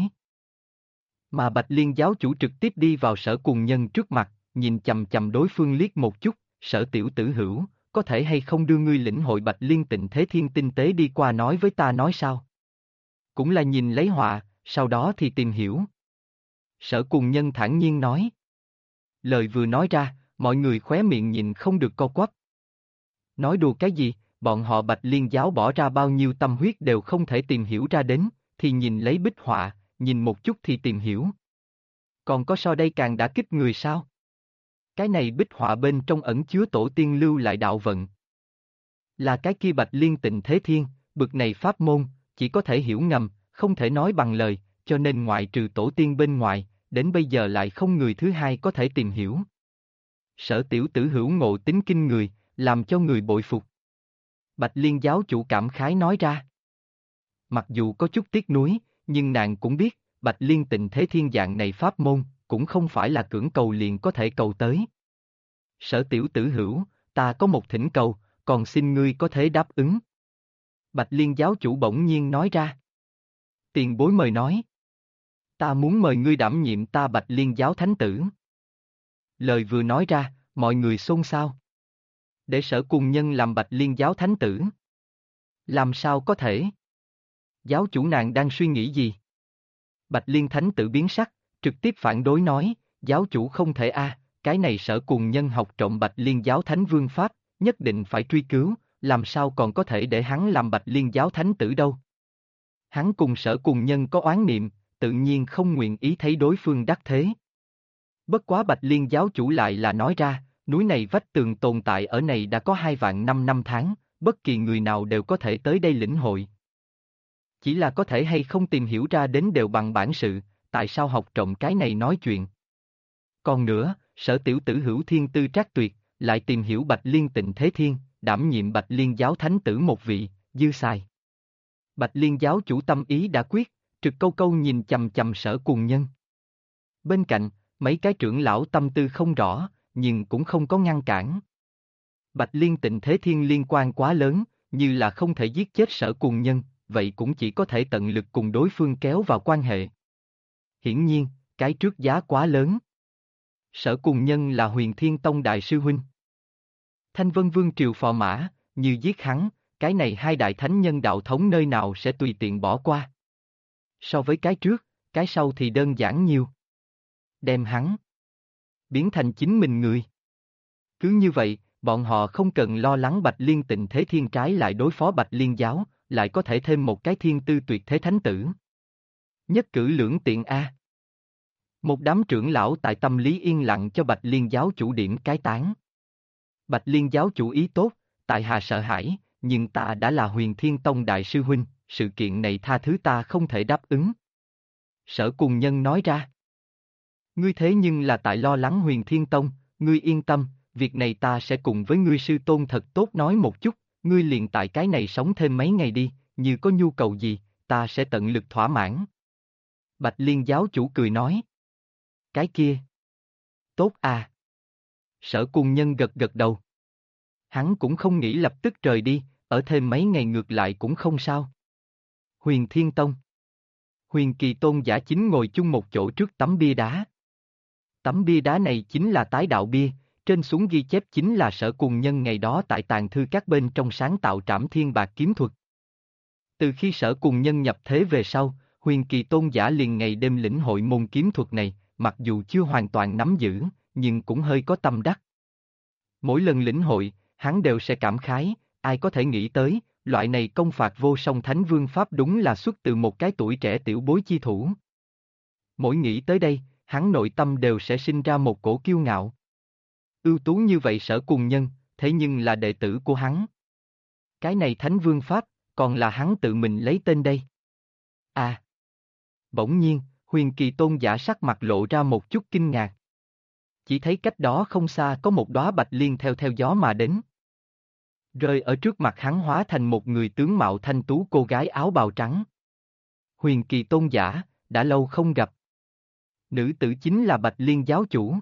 Mà Bạch Liên giáo chủ trực tiếp đi vào Sở Cuồng Nhân trước mặt, nhìn chầm chầm đối phương liếc một chút, Sở tiểu tử hữu, có thể hay không đưa ngươi lĩnh hội Bạch Liên Tịnh Thế Thiên tinh tế đi qua nói với ta nói sao? Cũng là nhìn lấy họa, sau đó thì tìm hiểu. Sở Cuồng Nhân thản nhiên nói. Lời vừa nói ra, mọi người khóe miệng nhìn không được co quắp. Nói đùa cái gì, bọn họ Bạch Liên giáo bỏ ra bao nhiêu tâm huyết đều không thể tìm hiểu ra đến, thì nhìn lấy bích họa, nhìn một chút thì tìm hiểu. Còn có so đây càng đã kích người sao? Cái này bích họa bên trong ẩn chứa tổ tiên lưu lại đạo vận. Là cái kia Bạch Liên Tịnh Thế Thiên, bực này pháp môn, chỉ có thể hiểu ngầm, không thể nói bằng lời, cho nên ngoại trừ tổ tiên bên ngoài, đến bây giờ lại không người thứ hai có thể tìm hiểu. Sở tiểu tử hữu ngộ tính kinh người, làm cho người bội phục. Bạch Liên giáo chủ cảm khái nói ra. Mặc dù có chút tiếc nuối, nhưng nàng cũng biết, Bạch Liên Tịnh Thế Thiên dạng này pháp môn, cũng không phải là cưỡng cầu liền có thể cầu tới. Sở tiểu tử hữu, ta có một thỉnh cầu, còn xin ngươi có thể đáp ứng. Bạch Liên giáo chủ bỗng nhiên nói ra. Tiền bối mời nói. Ta muốn mời ngươi đảm nhiệm ta Bạch Liên giáo thánh tử. Lời vừa nói ra, mọi người xôn xao. Để Sở Cuồng Nhân làm Bạch Liên giáo thánh tử. Làm sao có thể? Giáo chủ nàng đang suy nghĩ gì? Bạch Liên thánh tử biến sắc, trực tiếp phản đối nói, giáo chủ không thể cái này Sở Cùng Nhân học trộm Bạch Liên giáo thánh vương pháp, nhất định phải truy cứu, làm sao còn có thể để hắn làm Bạch Liên giáo thánh tử đâu. Hắn cùng Sở Cùng Nhân có oán niệm, tự nhiên không nguyện ý thấy đối phương đắc thế. Bất quá Bạch Liên giáo chủ lại là nói ra, núi này vách tường tồn tại ở này đã có 2.000 năm tháng, bất kỳ người nào đều có thể tới đây lĩnh hội. Chỉ là có thể hay không tìm hiểu ra đến đều bằng bản sự, tại sao học trộm cái này nói chuyện. Còn nữa, Sở tiểu tử hữu thiên tư trác tuyệt, lại tìm hiểu Bạch Liên Tịnh Thế Thiên, đảm nhiệm Bạch Liên giáo thánh tử một vị, dư xài. Bạch Liên giáo chủ tâm ý đã quyết, trực câu câu nhìn chằm chằm Sở Cùng Nhân. Bên cạnh, mấy cái trưởng lão tâm tư không rõ, nhưng cũng không có ngăn cản. Bạch Liên Tịnh Thế Thiên liên quan quá lớn, như là không thể giết chết Sở Cùng Nhân, vậy cũng chỉ có thể tận lực cùng đối phương kéo vào quan hệ. Hiển nhiên, cái trước giá quá lớn. Sở Cùng Nhân là Huyền Thiên Tông đại sư huynh. Thanh Vân Vương triều phò mã, như giết hắn, cái này hai đại thánh nhân đạo thống nơi nào sẽ tùy tiện bỏ qua. So với cái trước, cái sau thì đơn giản nhiều. Đem hắn biến thành chính mình người. Cứ như vậy, bọn họ không cần lo lắng Bạch Liên Tịnh Thế Thiên trái lại đối phó Bạch Liên giáo, lại có thể thêm một cái thiên tư tuyệt thế thánh tử. Nhất cử lưỡng tiện Một đám trưởng lão tại tâm lý yên lặng cho Bạch Liên giáo chủ điểm cái tán. Bạch Liên giáo chủ ý tốt, tại hạ sợ hãi, nhưng ta đã là Huyền Thiên Tông đại sư huynh, sự kiện này tha thứ ta không thể đáp ứng. Sở Cùng Nhân nói ra. Ngươi thế nhưng là tại lo lắng Huyền Thiên Tông, ngươi yên tâm, việc này ta sẽ cùng với ngươi sư tôn thật tốt nói một chút, ngươi liền tại cái này sống thêm mấy ngày đi, như có nhu cầu gì, ta sẽ tận lực thỏa mãn. Bạch Liên giáo chủ cười nói. Cái kia. Tốt Sở Cùng Nhân gật gật đầu. Hắn cũng không nghĩ lập tức rời đi, ở thêm mấy ngày ngược lại cũng không sao. Huyền Thiên Tông. Huyền Kỳ Tôn giả chính ngồi chung một chỗ trước tấm bia đá. Tấm bia đá này chính là tái đạo bia, trên xuống ghi chép chính là Sở Cùng Nhân ngày đó tại tàng thư các bên trong sáng tạo Trảm Thiên Bạc kiếm thuật. Từ khi Sở Cùng Nhân nhập thế về sau, Huyền Kỳ Tôn giả liền ngày đêm lĩnh hội môn kiếm thuật này, mặc dù chưa hoàn toàn nắm giữ, nhưng cũng hơi có tâm đắc. Mỗi lần lĩnh hội, hắn đều sẽ cảm khái, ai có thể nghĩ tới, loại này công phạt vô song thánh vương pháp đúng là xuất từ một cái tuổi trẻ tiểu bối chi thủ. Mỗi nghĩ tới đây, hắn nội tâm đều sẽ sinh ra một cổ kiêu ngạo. Ưu tú như vậy Sở Cùng Nhân, thế nhưng là đệ tử của hắn. Cái này thánh vương pháp, còn là hắn tự mình lấy tên đây. Bỗng nhiên, Huyền Kỳ Tôn giả sắc mặt lộ ra một chút kinh ngạc. Chỉ thấy cách đó không xa có một đóa bạch liên theo gió mà đến. Rơi ở trước mặt hắn hóa thành một người tướng mạo thanh tú cô gái áo bào trắng. Huyền Kỳ Tôn giả, đã lâu không gặp. Nữ tử chính là Bạch Liên giáo chủ.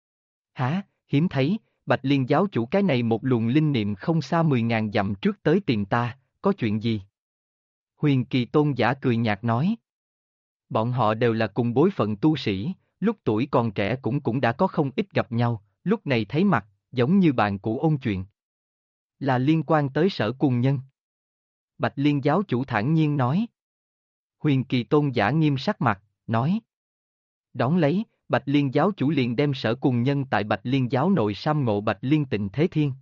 Hả, hiếm thấy, Bạch Liên giáo chủ cái này một luồng linh niệm không xa 10.000 dặm trước tới tìm ta, có chuyện gì? Huyền Kỳ Tôn giả cười nhạt nói. Bọn họ đều là cùng bối phận tu sĩ, lúc tuổi còn trẻ cũng đã có không ít gặp nhau, lúc này thấy mặt, giống như bạn cũ ôn chuyện. Là liên quan tới Sở Cùng Nhân. Bạch Liên giáo chủ thản nhiên nói. Huyền Kỳ Tôn giả nghiêm sắc mặt, nói. Đón lấy, Bạch Liên giáo chủ liền đem Sở Cùng Nhân tại Bạch Liên giáo nội sám ngộ Bạch Liên Tịnh Thế Thiên.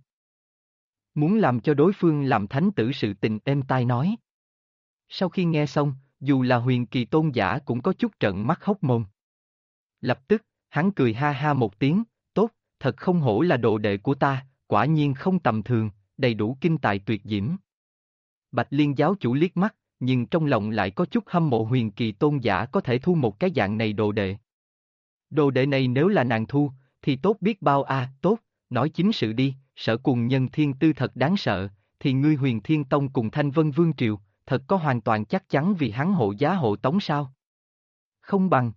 Muốn làm cho đối phương làm thánh tử sự tình êm tai nói. Sau khi nghe xong, dù là Huyền Kỳ Tôn giả cũng có chút trợn mắt hốc mồm. Lập tức, hắn cười ha ha một tiếng, tốt, thật không hổ là đồ đệ của ta, quả nhiên không tầm thường, đầy đủ kinh tài tuyệt diễm. Bạch Liên giáo chủ liếc mắt, nhưng trong lòng lại có chút hâm mộ Huyền Kỳ Tôn giả có thể thu một cái dạng này đồ đệ. Đồ đệ này nếu là nàng thu, thì tốt biết bao tốt, nói chính sự đi, Sở Cùng Nhân thiên tư thật đáng sợ, thì ngươi Huyền Thiên Tông cùng Thanh Vân Vương Triều, thật có hoàn toàn chắc chắn vì hắn hộ giá hộ tống sao? Không bằng.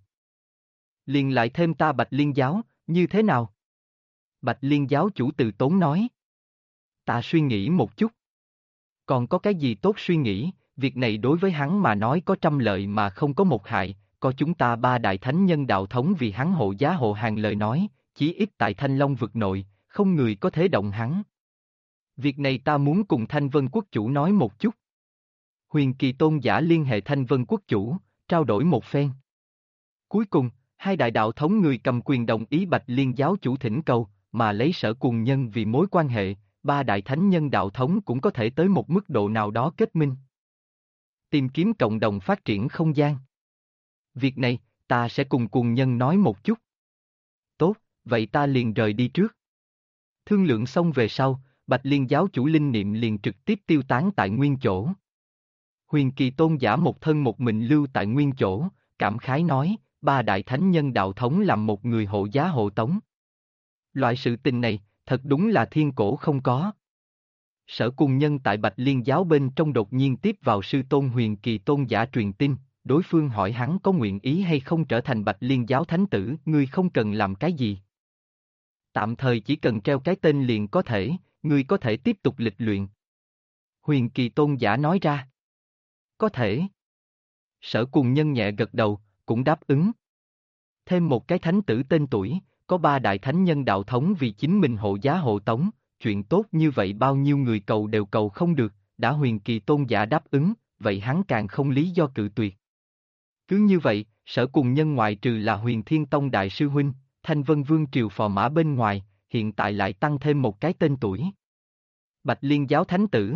Liền lại thêm ta Bạch Liên giáo, như thế nào? Bạch Liên giáo chủ từ tốn nói. Ta suy nghĩ một chút. Còn có cái gì tốt suy nghĩ, việc này đối với hắn mà nói có trăm lợi mà không có một hại, có chúng ta ba đại thánh nhân đạo thống vì hắn hộ giá hộ hàng lời nói, chí ít tại Thanh Long vực nội, không người có thể động hắn. Việc này ta muốn cùng Thanh Vân quốc chủ nói một chút. Huyền Kỳ Tôn giả liên hệ Thanh Vân quốc chủ, trao đổi một phen. Cuối cùng, Hai đại đạo thống người cầm quyền đồng ý Bạch Liên giáo chủ thỉnh cầu, mà lấy Sở Cùng Nhân vì mối quan hệ, ba đại thánh nhân đạo thống cũng có thể tới một mức độ nào đó kết minh. Tìm kiếm cộng đồng phát triển không gian. Việc này, ta sẽ cùng Cùng Nhân nói một chút. Tốt, vậy ta liền rời đi trước. Thương lượng xong về sau, Bạch Liên giáo chủ linh niệm liền trực tiếp tiêu tán tại nguyên chỗ. Huyền Kỳ tôn giả một thân một mình lưu tại nguyên chỗ, cảm khái nói, ba đại thánh nhân đạo thống làm một người hộ giá hộ tống. Loại sự tình này, thật đúng là thiên cổ không có. Sở Cùng Nhân tại Bạch Liên giáo bên trong đột nhiên tiếp vào sư tôn Huyền Kỳ tôn giả truyền tin, đối phương hỏi hắn có nguyện ý hay không trở thành Bạch Liên giáo thánh tử, ngươi không cần làm cái gì. Tạm thời chỉ cần treo cái tên liền có thể, ngươi có thể tiếp tục lịch luyện. Huyền Kỳ tôn giả nói ra. Có thể. Sở Cùng Nhân nhẹ gật đầu, cũng đáp ứng. Thêm một cái thánh tử tên tuổi, có ba đại thánh nhân đạo thống vì chính mình hộ giá hộ tống, chuyện tốt như vậy bao nhiêu người cầu đều cầu không được, đã Huyền Kỳ tôn giả đáp ứng, vậy hắn càng không lý do cự tuyệt. Cứ như vậy, Sở Cùng Nhân ngoại trừ là Huyền Thiên Tông đại sư huynh, Thanh Vân Vương triều phò mã bên ngoài, hiện tại lại tăng thêm một cái tên tuổi. Bạch Liên giáo thánh tử.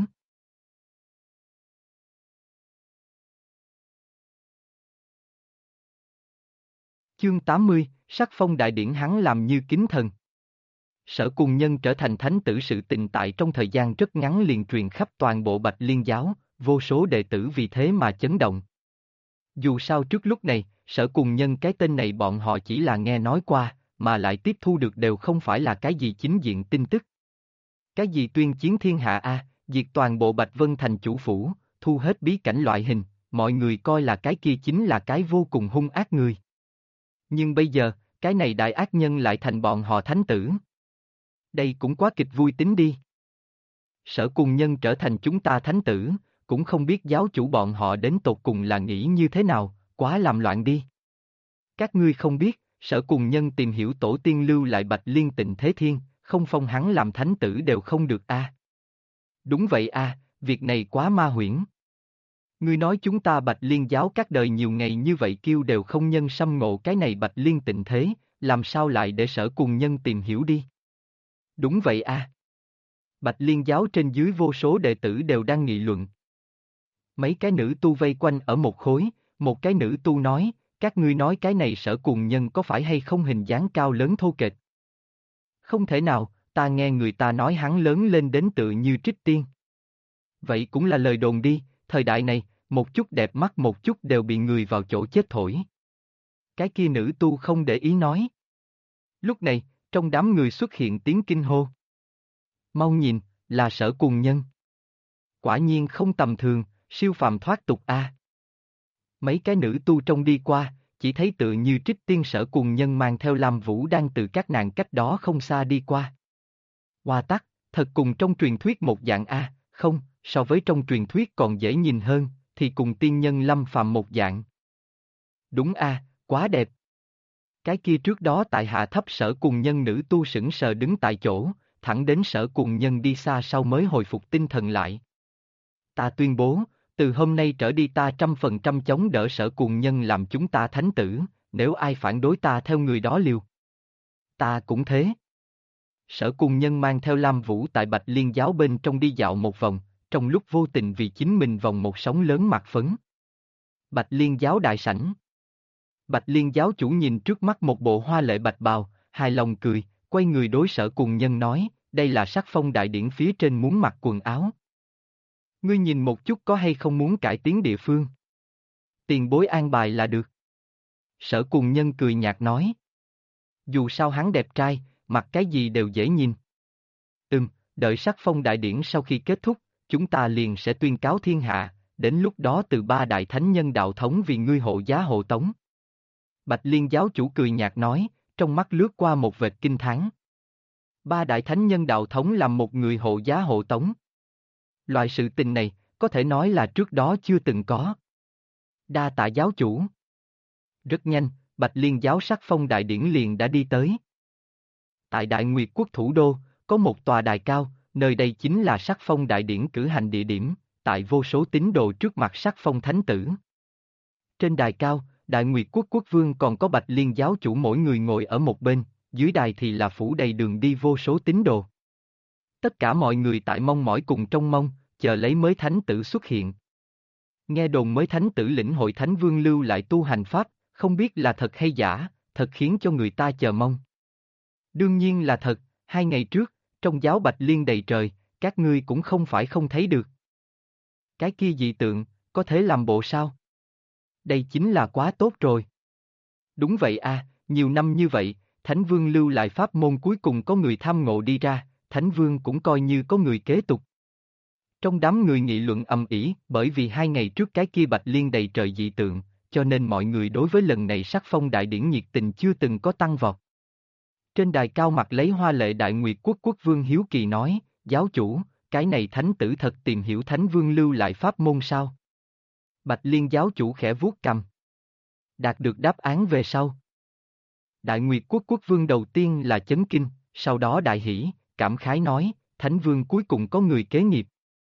Chương 80, sắc phong đại điển hắn làm như kính thần. Sở Cùng Nhân trở thành thánh tử sự tình tại trong thời gian rất ngắn liền truyền khắp toàn bộ Bạch Liên giáo, vô số đệ tử vì thế mà chấn động. Dù sao trước lúc này, Sở Cùng Nhân cái tên này bọn họ chỉ là nghe nói qua, mà lại tiếp thu được đều không phải là cái gì chính diện tin tức. Cái gì tuyên chiến thiên hạ a, diệt toàn bộ Bạch Vân thành chủ phủ, thu hết bí cảnh loại hình, mọi người coi là cái kia chính là cái vô cùng hung ác người. Nhưng bây giờ, cái này đại ác nhân lại thành bọn họ thánh tử. Đây cũng quá kịch vui tính đi. Sở Cùng Nhân trở thành chúng ta thánh tử, cũng không biết giáo chủ bọn họ đến tột cùng là nghĩ như thế nào, quá làm loạn đi. Các ngươi không biết, Sở Cùng Nhân tìm hiểu tổ tiên lưu lại Bạch Liên Tịnh Thế Thiên, không phong hắn làm thánh tử đều không được a. Đúng vậy a, việc này quá ma huyễn. Ngươi nói chúng ta Bạch Liên giáo các đời nhiều ngày như vậy kêu đều không nhân xâm ngộ cái này Bạch Liên Tịnh Thế, làm sao lại để Sở Cùng Nhân tìm hiểu đi? Đúng vậy a. Bạch Liên giáo trên dưới vô số đệ tử đều đang nghị luận. Mấy cái nữ tu vây quanh ở một khối, một cái nữ tu nói, các ngươi nói cái này Sở Cùng Nhân có phải hay không hình dáng cao lớn thô kệch? Không thể nào, ta nghe người ta nói hắn lớn lên đến tựa như Trích Tiên. Vậy cũng là lời đồn đi, thời đại này, một chút đẹp mắt một chút đều bị người vào chỗ chết thổi. Cái kia nữ tu không để ý nói. Lúc này, trong đám người xuất hiện tiếng kinh hô. Mau nhìn, là Sở Cùng Nhân. Quả nhiên không tầm thường, siêu phàm thoát tục a. Mấy cái nữ tu trông đi qua, chỉ thấy tựa như Trích Tiên Sở Cùng Nhân mang theo Lam Vũ đang từ các nàng cách đó không xa đi qua. Hoa tắc, thật cùng trong truyền thuyết một dạng a, không, so với trong truyền thuyết còn dễ nhìn hơn, thì cùng tiên nhân Lâm Phàm một dạng. Đúng a, quá đẹp. Cái kia trước đó tại hạ thấp Sở Cùng Nhân nữ tu sững sờ đứng tại chỗ, thẳng đến Sở Cùng Nhân đi xa sau mới hồi phục tinh thần lại. Ta tuyên bố, từ hôm nay trở đi ta 100% chống đỡ Sở Cùng Nhân làm chúng ta thánh tử, nếu ai phản đối ta theo người đó liều. Ta cũng thế. Sở Cùng Nhân mang theo Lam Vũ tại Bạch Liên giáo bên trong đi dạo một vòng, trong lúc vô tình vì chính mình vòng một sóng lớn mặt phấn. Bạch Liên giáo đại sảnh. Bạch Liên giáo chủ nhìn trước mắt một bộ hoa lệ bạch bào, hài lòng cười, quay người đối Sở Cùng Nhân nói, đây là sắc phong đại điển phía trên muốn mặc quần áo. Ngươi nhìn một chút có hay không muốn cải tiến địa phương. Tiền bối an bài là được. Sở Cùng Nhân cười nhạt nói. Dù sao hắn đẹp trai, mặc cái gì đều dễ nhìn. Đợi sắc phong đại điển sau khi kết thúc, chúng ta liền sẽ tuyên cáo thiên hạ, đến lúc đó từ ba đại thánh nhân đạo thống vì ngươi hộ giá hộ tống. Bạch Liên giáo chủ cười nhạt nói, trong mắt lướt qua một vệt kinh thán. Ba đại thánh nhân đạo thống làm một người hộ giá hộ tống. Loại sự tình này, có thể nói là trước đó chưa từng có. Đa tạ giáo chủ. Rất nhanh, Bạch Liên giáo sắc phong đại điển liền đã đi tới. Tại Đại Nguyệt quốc thủ đô, có một tòa đài cao, nơi đây chính là sắc phong đại điển cử hành địa điểm, tại vô số tín đồ trước mặt sắc phong thánh tử. Trên đài cao, Đại Nguyệt Quốc quốc vương còn có Bạch Liên giáo chủ mỗi người ngồi ở một bên, dưới đài thì là phủ đầy đường đi vô số tín đồ. Tất cả mọi người tại mong mỏi cùng trông mong, chờ lấy mới thánh tử xuất hiện. Nghe đồn mới thánh tử lĩnh hội thánh vương lưu lại tu hành pháp, không biết là thật hay giả, thật khiến cho người ta chờ mong. Đương nhiên là thật, 2 ngày trước, trong giáo Bạch Liên đầy trời, các ngươi cũng không phải không thấy được. Cái kia dị tượng, có thể làm bộ sao? Đây chính là quá tốt rồi. Đúng vậy à, nhiều năm như vậy, Thánh Vương lưu lại pháp môn cuối cùng có người tham ngộ đi ra, Thánh Vương cũng coi như có người kế tục. Trong đám người nghị luận ầm ĩ, bởi vì 2 ngày trước cái kia Bạch Liên đầy trời dị tượng, cho nên mọi người đối với lần này sắc phong đại điển nhiệt tình chưa từng có tăng vọt. Trên đài cao mặt lấy hoa lệ Đại Nguyệt Quốc quốc vương hiếu kỳ nói, giáo chủ, cái này thánh tử thật tìm hiểu Thánh Vương lưu lại pháp môn sao? Bạch Liên giáo chủ khẽ vuốt cằm. Đạt được đáp án về sau. Đại Nguyệt Quốc quốc vương đầu tiên là chấn kinh, sau đó đại hỉ, cảm khái nói, Thánh Vương cuối cùng có người kế nghiệp.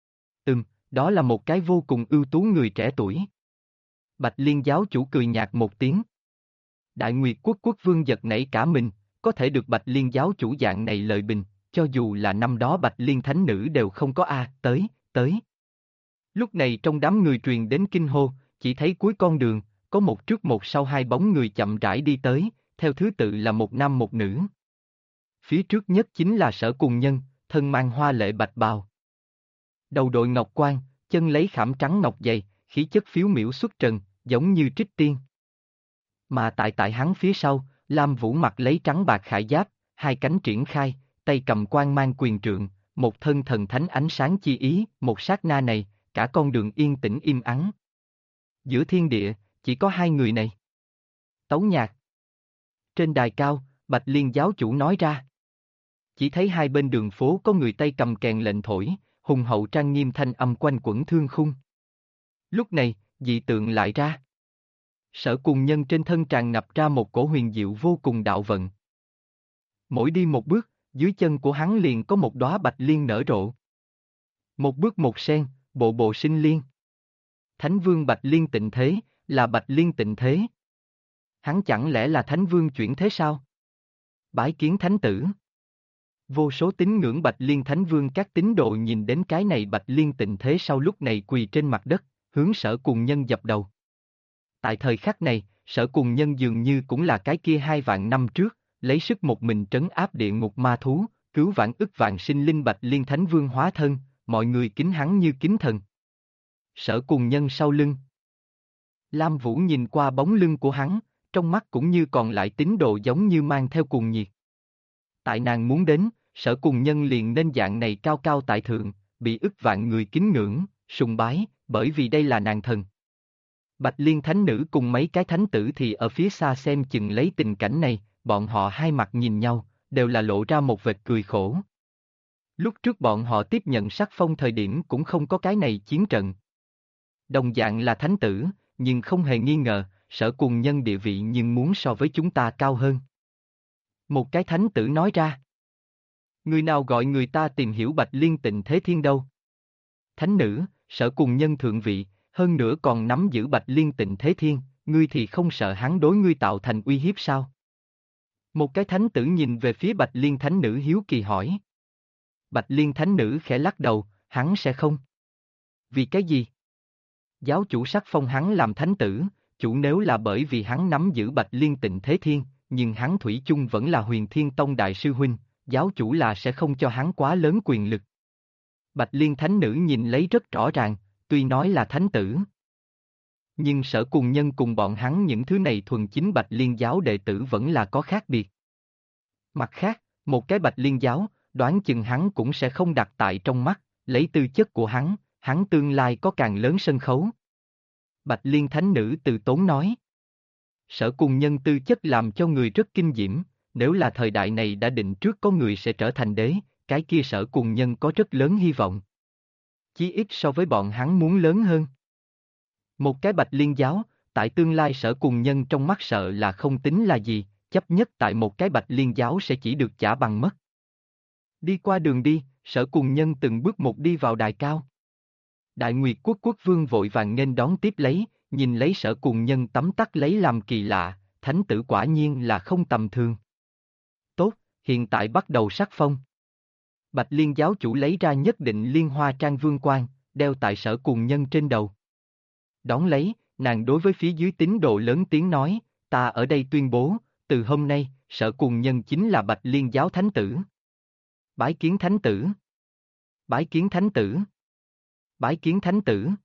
Đó là một cái vô cùng ưu tú người trẻ tuổi. Bạch Liên giáo chủ cười nhạt một tiếng. Đại Nguyệt Quốc quốc vương giật nảy cả mình, có thể được Bạch Liên giáo chủ dạng này lời bình, cho dù là năm đó Bạch Liên thánh nữ đều không có tới. Lúc này trong đám người truyền đến kinh hô, chỉ thấy cuối con đường, có một trước một sau 2 bóng người chậm rãi đi tới, theo thứ tự là một nam một nữ. Phía trước nhất chính là Sở Cùng Nhân, thân mang hoa lệ bạch bào. Đầu đội ngọc quan, chân lấy khảm trắng ngọc dày, khí chất phiếu miểu xuất trần, giống như trích tiên. Mà tại hắn phía sau, Lam Vũ mặc lấy trắng bạc khải giáp, 2 cánh triển khai, tay cầm quang mang quyền trượng, một thân thần thánh ánh sáng chi ý, một sát na này, cả con đường yên tĩnh im ắng. Giữa thiên địa, chỉ có 2 người này. Tấu nhạc. Trên đài cao, Bạch Liên giáo chủ nói ra. Chỉ thấy hai bên đường phố có người tay cầm kèn lệnh thổi, hùng hậu trang nghiêm thanh âm quanh quẩn thương khung. Lúc này, dị tượng lại ra. Sở Cùng Nhân trên thân tràn ngập ra một cổ huyền diệu vô cùng đạo vận. Mỗi đi một bước, dưới chân của hắn liền có một đóa bạch liên nở rộ. Một bước một sen, bộ bộ sinh liên. Thánh Vương Bạch Liên tịnh thế, là Bạch Liên tịnh thế. Hắn chẳng lẽ là Thánh Vương chuyển thế sao? Bái kiến Thánh Tử. Vô số tín ngưỡng Bạch Liên Thánh Vương các tín đồ nhìn đến cái này Bạch Liên tịnh thế sau lúc này quỳ trên mặt đất, hướng Sở Cùng Nhân dập đầu. Tại thời khắc này, Sở Cùng Nhân dường như cũng là cái kia 2 vạn năm trước, lấy sức một mình trấn áp địa ngục ma thú, cứu vãn ức vạn sinh linh Bạch Liên Thánh Vương hóa thân, mọi người kính hắn như kính thần. Sở Cùng Nhân sau lưng. Lam Vũ nhìn qua bóng lưng của hắn, trong mắt cũng như còn lại tín đồ giống như mang theo cuồng nhiệt. Tại nàng muốn đến, Sở Cùng Nhân liền nên dạng này cao cao tại thượng, bị ức vạn người kính ngưỡng, sùng bái, bởi vì đây là nàng thần. Bạch Liên Thánh Nữ cùng mấy cái thánh tử thì ở phía xa xem chừng lấy tình cảnh này, bọn họ hai mặt nhìn nhau, đều là lộ ra một vệt cười khổ. Lúc trước bọn họ tiếp nhận sắc phong thời điểm cũng không có cái này chiến trận. Đồng dạng là thánh tử, nhưng không hề nghi ngờ, Sở Cùng Nhân địa vị nhưng muốn so với chúng ta cao hơn. Một cái thánh tử nói ra. Người nào gọi người ta tìm hiểu Bạch Liên tịnh thế thiên đâu? Thánh nữ, Sở Cùng Nhân thượng vị, hơn nữa còn nắm giữ Bạch Liên tịnh thế thiên, ngươi thì không sợ hắn đối ngươi tạo thành uy hiếp sao? Một cái thánh tử nhìn về phía Bạch Liên thánh nữ hiếu kỳ hỏi. Bạch Liên thánh nữ khẽ lắc đầu, hắn sẽ không. Vì cái gì? Giáo chủ sắc phong hắn làm thánh tử, chủ nếu là bởi vì hắn nắm giữ Bạch Liên tịnh thế thiên, nhưng hắn thủy chung vẫn là Huyền Thiên Tông đại sư huynh, giáo chủ là sẽ không cho hắn quá lớn quyền lực. Bạch Liên thánh nữ nhìn lấy rất rõ ràng, tuy nói là thánh tử. Nhưng Sở Cùng Nhân cùng bọn hắn những thứ này thuần chính Bạch Liên giáo đệ tử vẫn là có khác biệt. Mặt khác, một cái Bạch Liên giáo, đoán chừng hắn cũng sẽ không đặt tại trong mắt, lấy tư chất của hắn tương lai có càng lớn sân khấu. Bạch Liên thánh nữ từ tốn nói. Sở Cùng Nhân tư chất làm cho người rất kinh diễm, nếu là thời đại này đã định trước có người sẽ trở thành đế, cái kia Sở Cùng Nhân có rất lớn hy vọng. Chí ít so với bọn hắn muốn lớn hơn. Một cái Bạch Liên giáo, tại tương lai Sở Cùng Nhân trong mắt sợ là không tính là gì, chấp nhất tại một cái Bạch Liên giáo sẽ chỉ được trả bằng mất. Đi qua đường đi, Sở Cùng Nhân từng bước một đi vào đài cao. Đại Nguyệt Quốc quốc vương vội vàng nghênh đón tiếp lấy, nhìn lấy Sở Cùng Nhân tấm tắc lấy làm kỳ lạ, thánh tử quả nhiên là không tầm thường. Tốt, hiện tại bắt đầu sắc phong. Bạch Liên giáo chủ lấy ra nhất định liên hoa trang vương quan, đeo tại Sở Cùng Nhân trên đầu. Đón lấy, nàng đối với phía dưới tín đồ lớn tiếng nói, ta ở đây tuyên bố, từ hôm nay, Sở Cùng Nhân chính là Bạch Liên giáo thánh tử. Bái kiến thánh tử. Bái kiến thánh tử. Bái kiến thánh tử.